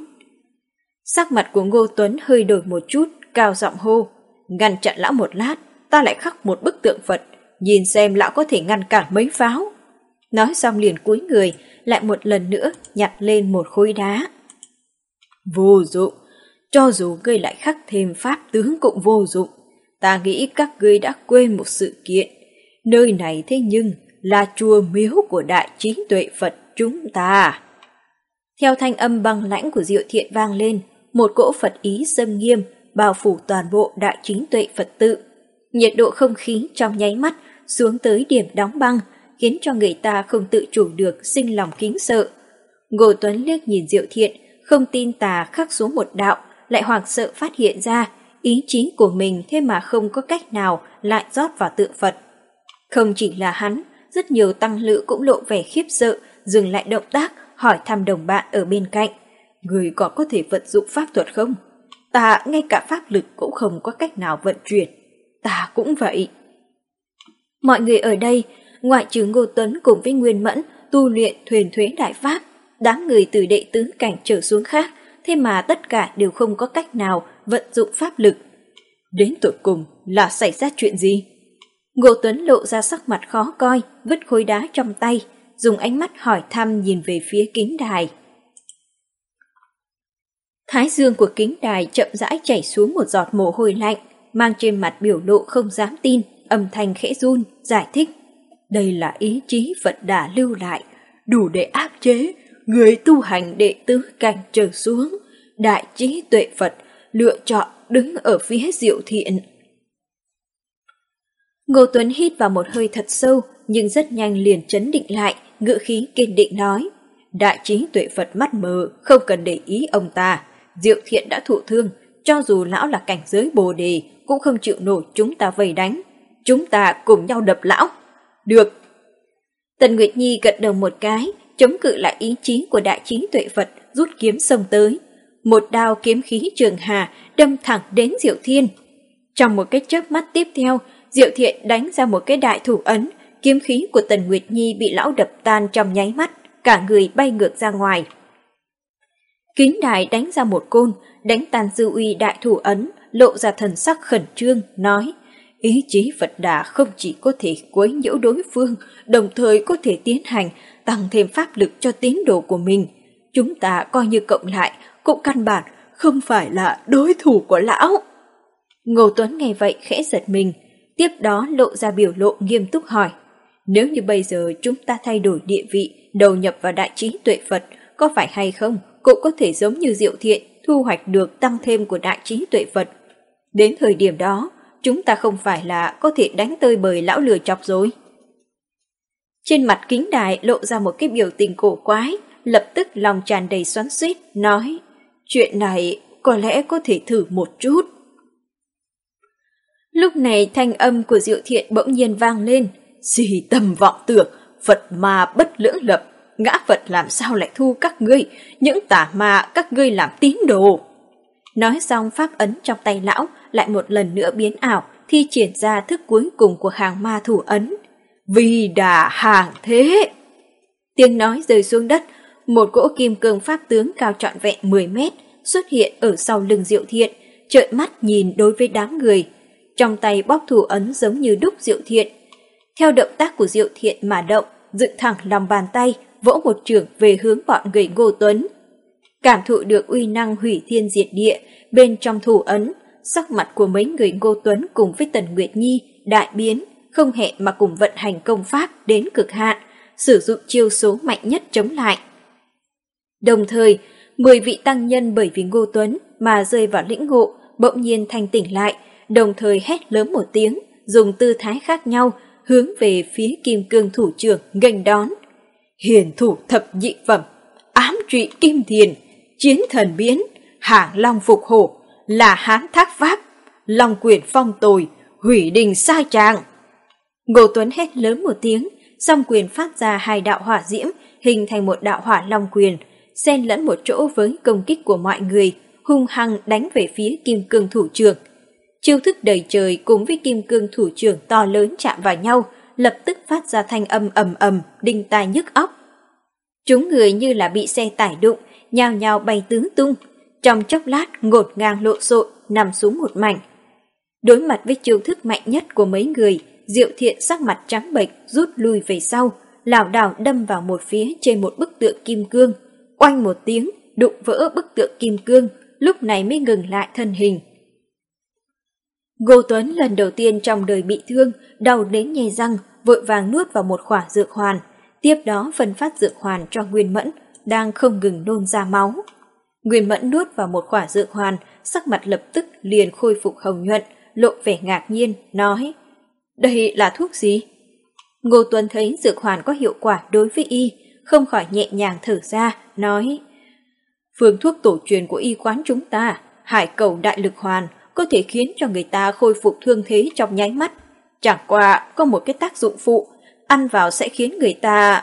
Sắc mặt của Ngô Tuấn hơi đổi một chút, cao giọng hô, ngăn chặn lão một lát, ta lại khắc một bức tượng Phật, nhìn xem lão có thể ngăn cản mấy pháo. Nói xong liền cúi người, lại một lần nữa nhặt lên một khối đá. Vô dụng, cho dù ngươi lại khắc thêm pháp tướng cũng vô dụng. Ta nghĩ các ngươi đã quên một sự kiện. Nơi này thế nhưng là chùa miếu của đại trí tuệ Phật chúng ta. Theo thanh âm băng lãnh của Diệu Thiện vang lên, một cỗ Phật ý xâm nghiêm bao phủ toàn bộ đại trí tuệ Phật tự. Nhiệt độ không khí trong nháy mắt xuống tới điểm đóng băng, khiến cho người ta không tự chủ được sinh lòng kính sợ. Ngô Tuấn liếc nhìn Diệu Thiện, không tin tà khắc xuống một đạo, lại hoảng sợ phát hiện ra ý chí của mình thế mà không có cách nào lại rót vào tượng Phật. Không chỉ là hắn, rất nhiều tăng lữ cũng lộ vẻ khiếp sợ, dừng lại động tác, hỏi thăm đồng bạn ở bên cạnh. Người có thể vận dụng pháp thuật không? Ta ngay cả pháp lực cũng không có cách nào vận chuyển. Ta cũng vậy. Mọi người ở đây, ngoại trừ Ngô Tuấn cùng với Nguyên Mẫn tu luyện thuyền thuế đại pháp, đám người từ đệ tứ cảnh trở xuống khác, thế mà tất cả đều không có cách nào vận dụng pháp lực. Đến tột cùng là xảy ra chuyện gì? Ngô Tuấn lộ ra sắc mặt khó coi, vứt khối đá trong tay, dùng ánh mắt hỏi thăm nhìn về phía kính đài. Thái dương của kính đài chậm rãi chảy xuống một giọt mồ hôi lạnh, mang trên mặt biểu lộ không dám tin, âm thanh khẽ run, giải thích. Đây là ý chí Phật Đà lưu lại, đủ để áp chế người tu hành đệ tứ cảnh trở xuống. Đại trí tuệ Phật lựa chọn đứng ở phía Diệu Thiện. Ngô Tuấn hít vào một hơi thật sâu, nhưng rất nhanh liền trấn định lại, ngữ khí kiên định nói. Đại trí tuệ Phật mắt mờ, không cần để ý ông ta. Diệu Thiện đã thụ thương, cho dù lão là cảnh giới Bồ Đề, cũng không chịu nổi chúng ta vây đánh. Chúng ta cùng nhau đập lão. Được. Tần Nguyệt Nhi gật đầu một cái, chống cự lại ý chí của đại trí tuệ Phật, rút kiếm xông tới. Một đao kiếm khí trường hà đâm thẳng đến Diệu Thiên. Trong một cái chớp mắt tiếp theo, Diệu Thiện đánh ra một cái đại thủ ấn, kiếm khí của Tần Nguyệt Nhi bị lão đập tan trong nháy mắt, cả người bay ngược ra ngoài. Kính Đài đánh ra một côn, đánh tan dư uy đại thủ ấn, lộ ra thần sắc khẩn trương, nói: ý chí Phật Đà không chỉ có thể quấy nhiễu đối phương, đồng thời có thể tiến hành tăng thêm pháp lực cho tiến độ của mình. Chúng ta coi như cộng lại, cũng căn bản không phải là đối thủ của lão. Ngô Tuấn nghe vậy khẽ giật mình, tiếp đó lộ ra biểu lộ nghiêm túc hỏi: nếu như bây giờ chúng ta thay đổi địa vị, đầu nhập vào đại trí tuệ Phật, có phải hay không cũng có thể giống như Diệu Thiện thu hoạch được tăng thêm của đại trí tuệ Phật. Đến thời điểm đó, chúng ta không phải là có thể đánh tơi bời lão lừa chọc rồi. Trên mặt Kính Đài lộ ra một cái biểu tình cổ quái, lập tức lòng tràn đầy xoắn xuýt, nói: chuyện này có lẽ có thể thử một chút. Lúc này thanh âm của Diệu Thiện bỗng nhiên vang lên: xì tầm vọng tưởng, Phật ma bất lưỡng lập, ngã Phật làm sao lại thu các ngươi, những tà ma các ngươi làm tín đồ. Nói xong pháp ấn trong tay lão lại một lần nữa biến ảo, thi triển ra thức cuối cùng của hàng ma thủ ấn. Vì đà hàng thế. Tiếng nói rơi xuống đất, một cỗ kim cương pháp tướng cao trọn vẹn 10 mét xuất hiện ở sau lưng Diệu Thiện, trợn mắt nhìn đối với đám người. Trong tay bóp thủ ấn giống như đúc Diệu Thiện. Theo động tác của Diệu Thiện mà động, dựng thẳng lòng bàn tay, vỗ một chưởng về hướng bọn người Ngô Tuấn. Cảm thụ được uy năng hủy thiên diệt địa bên trong thủ ấn, sắc mặt của mấy người Ngô Tuấn cùng với Tần Nguyệt Nhi đại biến, không hẹn mà cùng vận hành công pháp đến cực hạn, sử dụng chiêu số mạnh nhất chống lại. Đồng thời, 10 vị tăng nhân bởi vì Ngô Tuấn mà rơi vào lĩnh ngộ, bỗng nhiên thanh tỉnh lại, đồng thời hét lớn một tiếng, dùng tư thái khác nhau hướng về phía kim cương thủ trưởng nghênh đón. Hiền thủ thập nhị phẩm, ám trụy kim thiền, chiến thần biến, hàng long phục hổ, là hán thác pháp, long quyền phong tồi, hủy đình sai tràng. Ngô Tuấn hét lớn một tiếng, song quyền phát ra 2 đạo hỏa diễm, hình thành một đạo hỏa long quyền, xen lẫn một chỗ với công kích của mọi người, hung hăng đánh về phía kim cương thủ trưởng. Chiêu thức đầy trời cùng với kim cương thủ trưởng to lớn chạm vào nhau, lập tức phát ra thanh âm ầm ầm, đinh tai nhức óc. Chúng người như là bị xe tải đụng, nhao nhao bay tứ tung, trong chốc lát ngổn ngang lộn xộn nằm xuống một mảnh. Đối mặt với chiêu thức mạnh nhất của mấy người, Diệu Thiện sắc mặt trắng bệch rút lui về sau, lảo đảo đâm vào một phía trên một bức tượng kim cương, oanh một tiếng đụng vỡ bức tượng kim cương, lúc này mới ngừng lại thân hình. Ngô Tuấn lần đầu tiên trong đời bị thương, đau đến nhe răng, vội vàng nuốt vào một khỏa dược hoàn, tiếp đó phân phát dược hoàn cho Nguyên Mẫn, đang không ngừng nôn ra máu. Nguyên Mẫn nuốt vào một khỏa dược hoàn, sắc mặt lập tức liền khôi phục hồng nhuận, lộ vẻ ngạc nhiên, nói: đây là thuốc gì? Ngô Tuấn thấy dược hoàn có hiệu quả đối với y, không khỏi nhẹ nhàng thở ra, nói: phương thuốc tổ truyền của y quán chúng ta, Hải Cầu Đại Lực Hoàn, có thể khiến cho người ta khôi phục thương thế trong nháy mắt. Chẳng qua có một cái tác dụng phụ, ăn vào sẽ khiến người ta...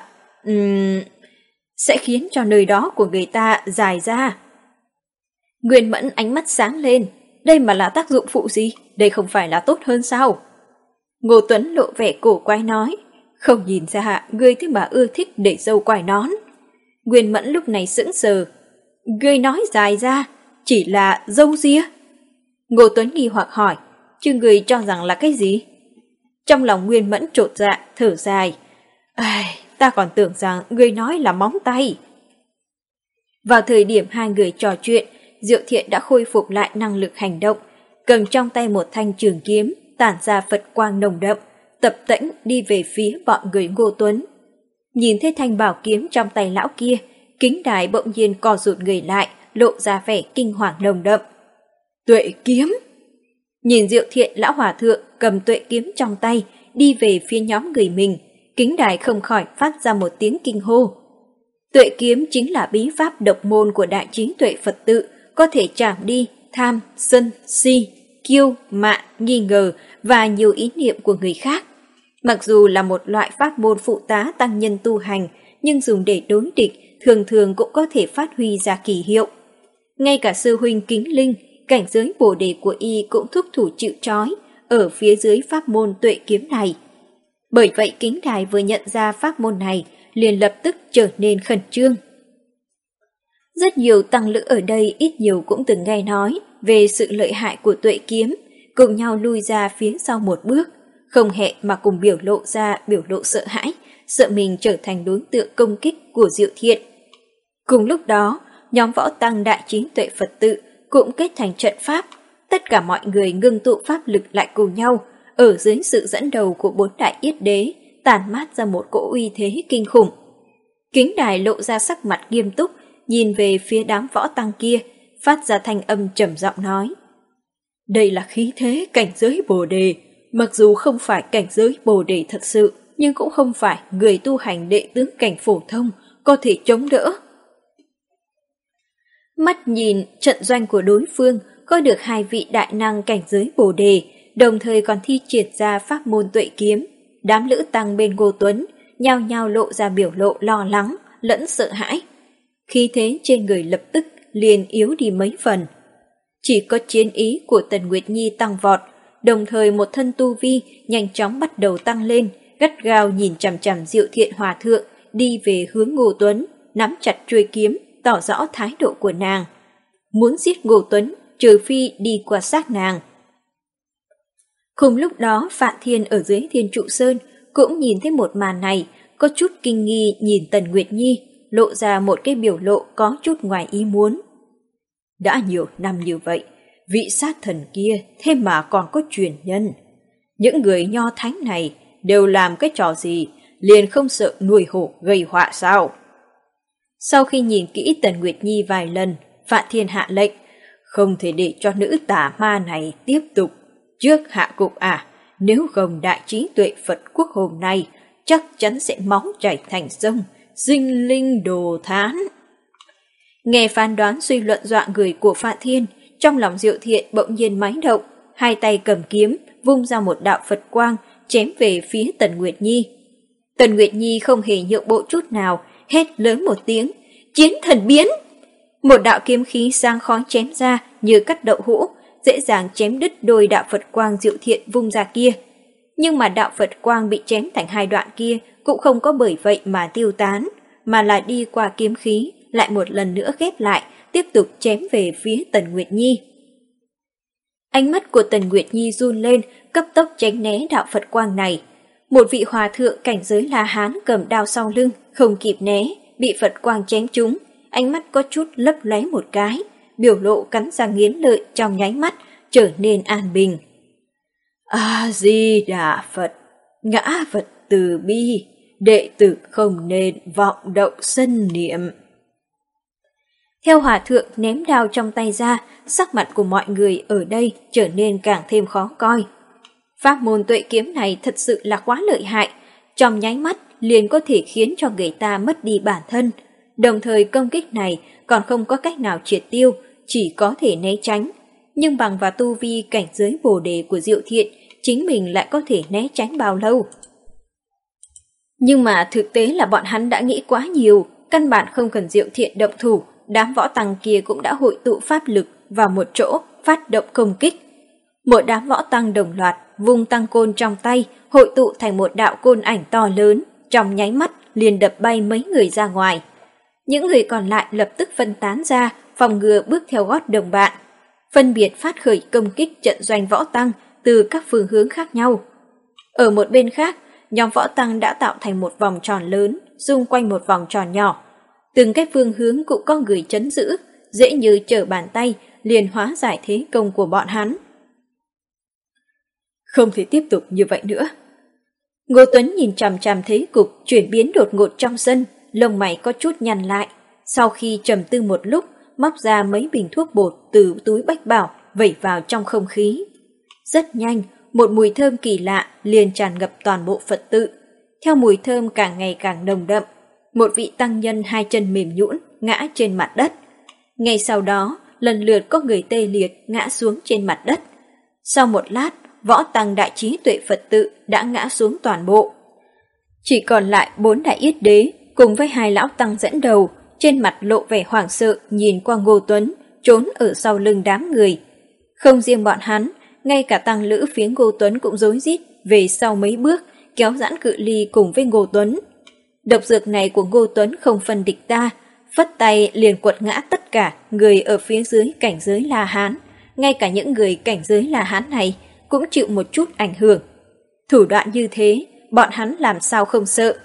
sẽ khiến cho nơi đó của người ta dài ra. Nguyên Mẫn ánh mắt sáng lên, đây mà là tác dụng phụ gì? Đây không phải là tốt hơn sao? Ngô Tuấn lộ vẻ cổ quái nói: không nhìn ra ngươi thế mà ưa thích để dâu quài nón. Nguyên Mẫn lúc này sững sờ: ngươi nói dài ra, chỉ là dâu ria? Ngô Tuấn nghi hoặc hỏi: chứ ngươi cho rằng là cái gì? Trong lòng Nguyên Mẫn trột dạ, thở dài: ta còn tưởng rằng ngươi nói là móng tay. Vào thời điểm hai người trò chuyện, Diệu Thiện đã khôi phục lại năng lực hành động, cầm trong tay một thanh trường kiếm, tản ra Phật quang nồng đậm, tập tễnh đi về phía bọn người Ngô Tuấn. Nhìn thấy thanh bảo kiếm trong tay lão kia, Kính Đài bỗng nhiên co rụt người lại, lộ ra vẻ kinh hoàng nồng đậm. Tuệ kiếm! Nhìn Diệu Thiện lão hòa thượng cầm tuệ kiếm trong tay, đi về phía nhóm người mình, Kính Đài không khỏi phát ra một tiếng kinh hô. Tuệ kiếm chính là bí pháp độc môn của đại trí tuệ Phật tự, có thể chạm đi tham, sân, si, kiêu, mạn, nghi ngờ và nhiều ý niệm của người khác. Mặc dù là một loại pháp môn phụ tá tăng nhân tu hành, nhưng dùng để đối địch thường thường cũng có thể phát huy ra kỳ hiệu. Ngay cả sư huynh Kính Linh, cảnh giới bồ đề của y cũng thúc thủ chịu trói ở phía dưới pháp môn tuệ kiếm này. Bởi vậy Kính Đài vừa nhận ra pháp môn này liền lập tức trở nên khẩn trương. Rất nhiều tăng lữ ở đây ít nhiều cũng từng nghe nói về sự lợi hại của tuệ kiếm, cùng nhau lui ra phía sau một bước, không hẹn mà cùng biểu lộ sợ hãi, sợ mình trở thành đối tượng công kích của Diệu Thiện. Cùng lúc đó, nhóm võ tăng đại trí tuệ Phật tự cũng kết thành trận pháp, tất cả mọi người ngưng tụ pháp lực lại cùng nhau, ở dưới sự dẫn đầu của 4 đại yết đế, tản mát ra một cỗ uy thế kinh khủng. Kính Đài lộ ra sắc mặt nghiêm túc, nhìn về phía đám võ tăng kia, phát ra thanh âm trầm giọng nói: đây là khí thế cảnh giới bồ đề, mặc dù không phải cảnh giới bồ đề thật sự, nhưng cũng không phải người tu hành đệ tướng cảnh phổ thông có thể chống đỡ. Mắt nhìn trận doanh của đối phương có được 2 vị đại năng cảnh giới bồ đề, đồng thời còn thi triển ra pháp môn tuệ kiếm. Đám lữ tăng bên Ngô Tuấn nhao nhao lộ ra biểu lộ lo lắng lẫn sợ hãi. Khí thế trên người lập tức liền yếu đi mấy phần. Chỉ có chiến ý của Tần Nguyệt Nhi tăng vọt, đồng thời một thân tu vi nhanh chóng bắt đầu tăng lên, gắt gao nhìn chằm chằm Diệu Thiện Hòa Thượng đi về hướng Ngô Tuấn, nắm chặt chuôi kiếm, tỏ rõ thái độ của nàng. Muốn giết Ngô Tuấn, trừ phi đi qua xác nàng. Cùng lúc đó, Phạm Thiên ở dưới Thiên Trụ Sơn cũng nhìn thấy một màn này, có chút kinh nghi nhìn Tần Nguyệt Nhi, lộ ra một cái biểu lộ có chút ngoài ý muốn. Đã nhiều năm như vậy, vị sát thần kia thế mà còn có truyền nhân. Những người nho thánh này đều làm cái trò gì, liền không sợ nuôi hổ gây họa sao? Sau khi nhìn kỹ Tần Nguyệt Nhi vài lần, Phạm Thiên hạ lệnh, không thể để cho nữ tà ma này tiếp tục. Trước hạ cục nếu không đại trí tuệ Phật quốc hôm nay, chắc chắn sẽ máu chảy thành sông, dinh linh đồ thán. Nghe phán đoán suy luận dọa người của Phạm Thiên, trong lòng Diệu Thiện bỗng nhiên máy động, hai tay cầm kiếm, vung ra một đạo Phật quang, chém về phía Tần Nguyệt Nhi. Tần Nguyệt Nhi không hề nhượng bộ chút nào, hét lớn một tiếng, chiến thần biến! Một đạo kiếm khí sang khói chém ra như cắt đậu hũ, dễ dàng chém đứt đôi đạo Phật quang Diệu Thiện vung ra kia. Nhưng mà đạo Phật quang bị chém thành 2 đoạn kia cũng không có bởi vậy mà tiêu tán, mà là đi qua kiếm khí, lại một lần nữa ghép lại, tiếp tục chém về phía Tần Nguyệt Nhi. Ánh mắt của Tần Nguyệt Nhi run lên, cấp tốc tránh né đạo Phật quang này. Một vị hòa thượng cảnh giới La Hán cầm đao sau lưng, không kịp né, bị Phật quang chém trúng, ánh mắt có chút lấp lóe một cái, biểu lộ cắn răng nghiến lợi trong nháy mắt, trở nên an bình. A-di-đà Phật, ngã Phật từ bi, đệ tử không nên vọng động sân niệm. Theo hòa thượng ném đao trong tay ra, sắc mặt của mọi người ở đây trở nên càng thêm khó coi. Pháp môn tuệ kiếm này thật sự là quá lợi hại, trong nháy mắt liền có thể khiến cho người ta mất đi bản thân. Đồng thời công kích này còn không có cách nào triệt tiêu, chỉ có thể né tránh. Nhưng bằng vào tu vi cảnh giới bồ đề của Diệu Thiện, chính mình lại có thể né tránh bao lâu. Nhưng mà thực tế là bọn hắn đã nghĩ quá nhiều, căn bản không cần Diệu Thiện động thủ, đám võ tăng kia cũng đã hội tụ pháp lực vào một chỗ, phát động công kích. Một đám võ tăng đồng loạt, vung tăng côn trong tay, hội tụ thành một đạo côn ảnh to lớn, trong nháy mắt liền đập bay mấy người ra ngoài. Những người còn lại lập tức phân tán ra, phòng ngừa bước theo gót đồng bạn, phân biệt phát khởi công kích trận doanh võ tăng từ các phương hướng khác nhau. Ở một bên khác, nhóm võ tăng đã tạo thành một vòng tròn lớn, xung quanh một vòng tròn nhỏ. Từng cái phương hướng cũng có người trấn giữ, dễ như trở bàn tay, liền hóa giải thế công của bọn hắn. Không thể tiếp tục như vậy nữa. Ngô Tuấn nhìn chằm chằm thế cục chuyển biến đột ngột trong sân, lông mày có chút nhăn lại. Sau khi trầm tư một lúc, móc ra mấy bình thuốc bột từ túi bách bảo, vẩy vào trong không khí. Rất nhanh, một mùi thơm kỳ lạ liền tràn ngập toàn bộ Phật tự. Theo mùi thơm càng ngày càng nồng đậm, một vị tăng nhân 2 chân mềm nhũn ngã trên mặt đất. Ngay sau đó, lần lượt có người tê liệt ngã xuống trên mặt đất. Sau một lát, võ tăng đại trí tuệ Phật tự đã ngã xuống toàn bộ. Chỉ còn lại 4 đại yết đế cùng với hai lão tăng dẫn đầu, trên mặt lộ vẻ hoảng sợ nhìn qua Ngô Tuấn, trốn ở sau lưng đám người. Không riêng bọn hắn, ngay cả tăng lữ phía Ngô Tuấn cũng rối rít về sau mấy bước, kéo giãn cự ly cùng với Ngô Tuấn. Độc dược này của Ngô Tuấn không phân địch ta, phất tay liền quật ngã tất cả người ở phía dưới cảnh giới La Hán, ngay cả những người cảnh giới La Hán này cũng chịu một chút ảnh hưởng. Thủ đoạn như thế, bọn hắn làm sao không sợ.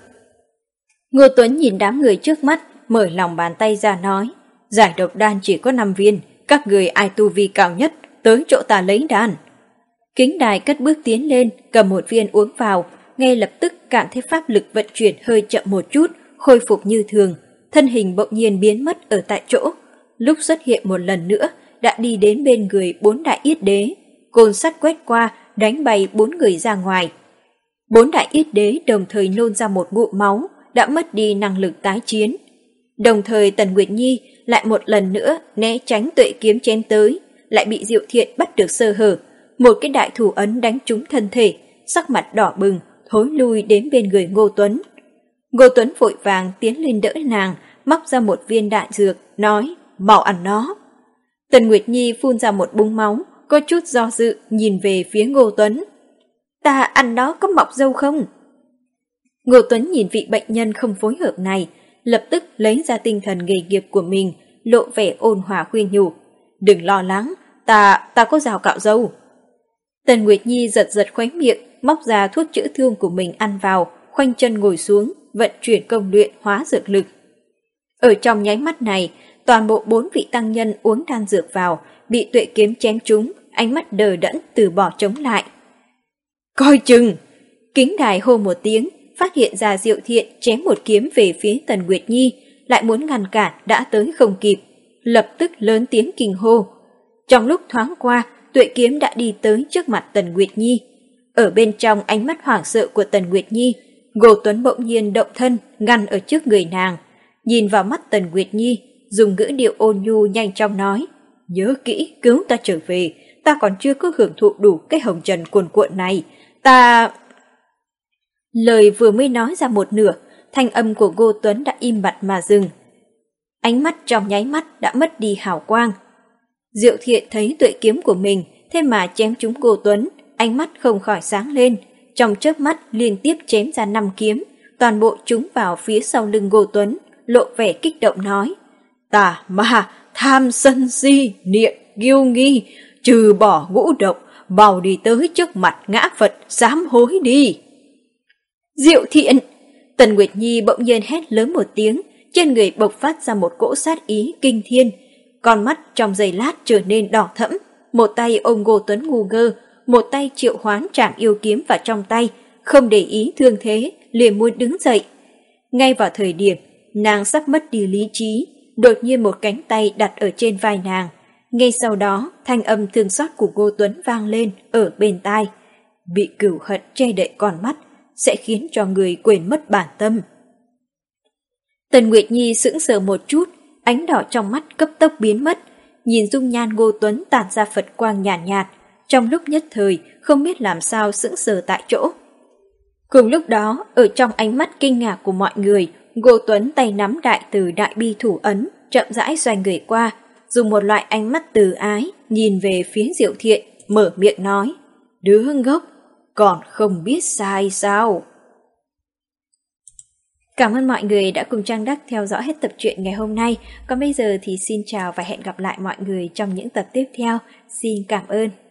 Ngô Tuấn nhìn đám người trước mắt, mở lòng bàn tay ra nói, giải độc đan chỉ có 5 viên, các người ai tu vi cao nhất, tới chỗ ta lấy đan. Kính Đài cất bước tiến lên, cầm một viên uống vào, ngay lập tức cảm thấy pháp lực vận chuyển hơi chậm một chút, khôi phục như thường, thân hình bỗng nhiên biến mất ở tại chỗ. Lúc xuất hiện một lần nữa, đã đi đến bên người 4 đại yết đế, côn sắt quét qua, đánh bay 4 người ra ngoài. 4 đại yết đế đồng thời nôn ra một ngụm máu, đã mất đi năng lực tái chiến. Đồng thời Tần Nguyệt Nhi lại một lần nữa né tránh tuệ kiếm chém tới, lại bị Diệu Thiện bắt được sơ hở, một cái đại thủ ấn đánh trúng thân thể, sắc mặt đỏ bừng, thối lui đến bên người Ngô Tuấn. Ngô Tuấn vội vàng tiến lên đỡ nàng, móc ra một viên đại dược, nói, mau ăn nó. Tần Nguyệt Nhi phun ra một búng máu, có chút do dự nhìn về phía Ngô Tuấn. Ta ăn nó có mọc râu không? Ngô Tuấn nhìn vị bệnh nhân không phối hợp này, lập tức lấy ra tinh thần nghề nghiệp của mình, lộ vẻ ôn hòa khuyên nhủ. Đừng lo lắng, ta có rào cạo râu. Tần Nguyệt Nhi giật giật khóe miệng, móc ra thuốc chữa thương của mình ăn vào, khoanh chân ngồi xuống, vận chuyển công luyện hóa dược lực. Ở trong nháy mắt này, toàn bộ 4 vị tăng nhân uống đan dược vào, bị tuệ kiếm chém trúng, ánh mắt đờ đẫn từ bỏ chống lại. Coi chừng! Kính Đài hô một tiếng, phát hiện ra Diệu Thiện chém một kiếm về phía Tần Nguyệt Nhi, lại muốn ngăn cản đã tới không kịp, lập tức lớn tiếng kinh hô. Trong lúc thoáng qua, tuệ kiếm đã đi tới trước mặt Tần Nguyệt Nhi. Ở bên trong ánh mắt hoảng sợ của Tần Nguyệt Nhi, Ngô Tuấn bỗng nhiên động thân, ngăn ở trước người nàng. Nhìn vào mắt Tần Nguyệt Nhi, dùng ngữ điệu ôn nhu nhanh chóng nói, nhớ kỹ cứu ta trở về, ta còn chưa có hưởng thụ đủ cái hồng trần cuồn cuộn này, ta... Lời vừa mới nói ra một nửa, thanh âm của Ngô Tuấn đã im bặt mà dừng. Ánh mắt trong nháy mắt đã mất đi hào quang. Diệu Thiện thấy tuệ kiếm của mình, thế mà chém trúng Ngô Tuấn, ánh mắt không khỏi sáng lên, trong chớp mắt liên tiếp chém ra 5 kiếm, toàn bộ chúng vào phía sau lưng Ngô Tuấn, lộ vẻ kích động nói, tà ma, tham sân si, niệm, kiêu nghi, trừ bỏ ngũ độc, mau đi tới trước mặt ngã Phật, sám hối đi. Diệu Thiện! Tần Nguyệt Nhi bỗng nhiên hét lớn một tiếng, trên người bộc phát ra một cỗ sát ý kinh thiên, con mắt trong giây lát trở nên đỏ thẫm, một tay ôm Ngô Tuấn ngu ngơ, một tay triệu hoán trảm yêu kiếm vào trong tay, không để ý thương thế, liền muốn đứng dậy. Ngay vào thời điểm nàng sắp mất đi lý trí, đột nhiên một cánh tay đặt ở trên vai nàng. Ngay sau đó, thanh âm thương xót của Ngô Tuấn vang lên ở bên tai. Bị cửu hận che đậy con mắt, sẽ khiến cho người quên mất bản tâm. Tần Nguyệt Nhi sững sờ một chút, ánh đỏ trong mắt cấp tốc biến mất, nhìn dung nhan Ngô Tuấn tản ra Phật quang nhàn nhạt, trong lúc nhất thời không biết làm sao sững sờ tại chỗ. Cùng lúc đó, ở trong ánh mắt kinh ngạc của mọi người, Ngô Tuấn tay nắm đại từ đại bi thủ ấn, chậm rãi xoay người qua, dùng một loại ánh mắt từ ái, nhìn về phía Diệu Thiện, mở miệng nói, đứa ngốc, còn không biết sai sao. Cảm ơn mọi người đã cùng Trang Đắc theo dõi hết tập truyện ngày hôm nay. Còn bây giờ thì xin chào và hẹn gặp lại mọi người trong những tập tiếp theo. Xin cảm ơn.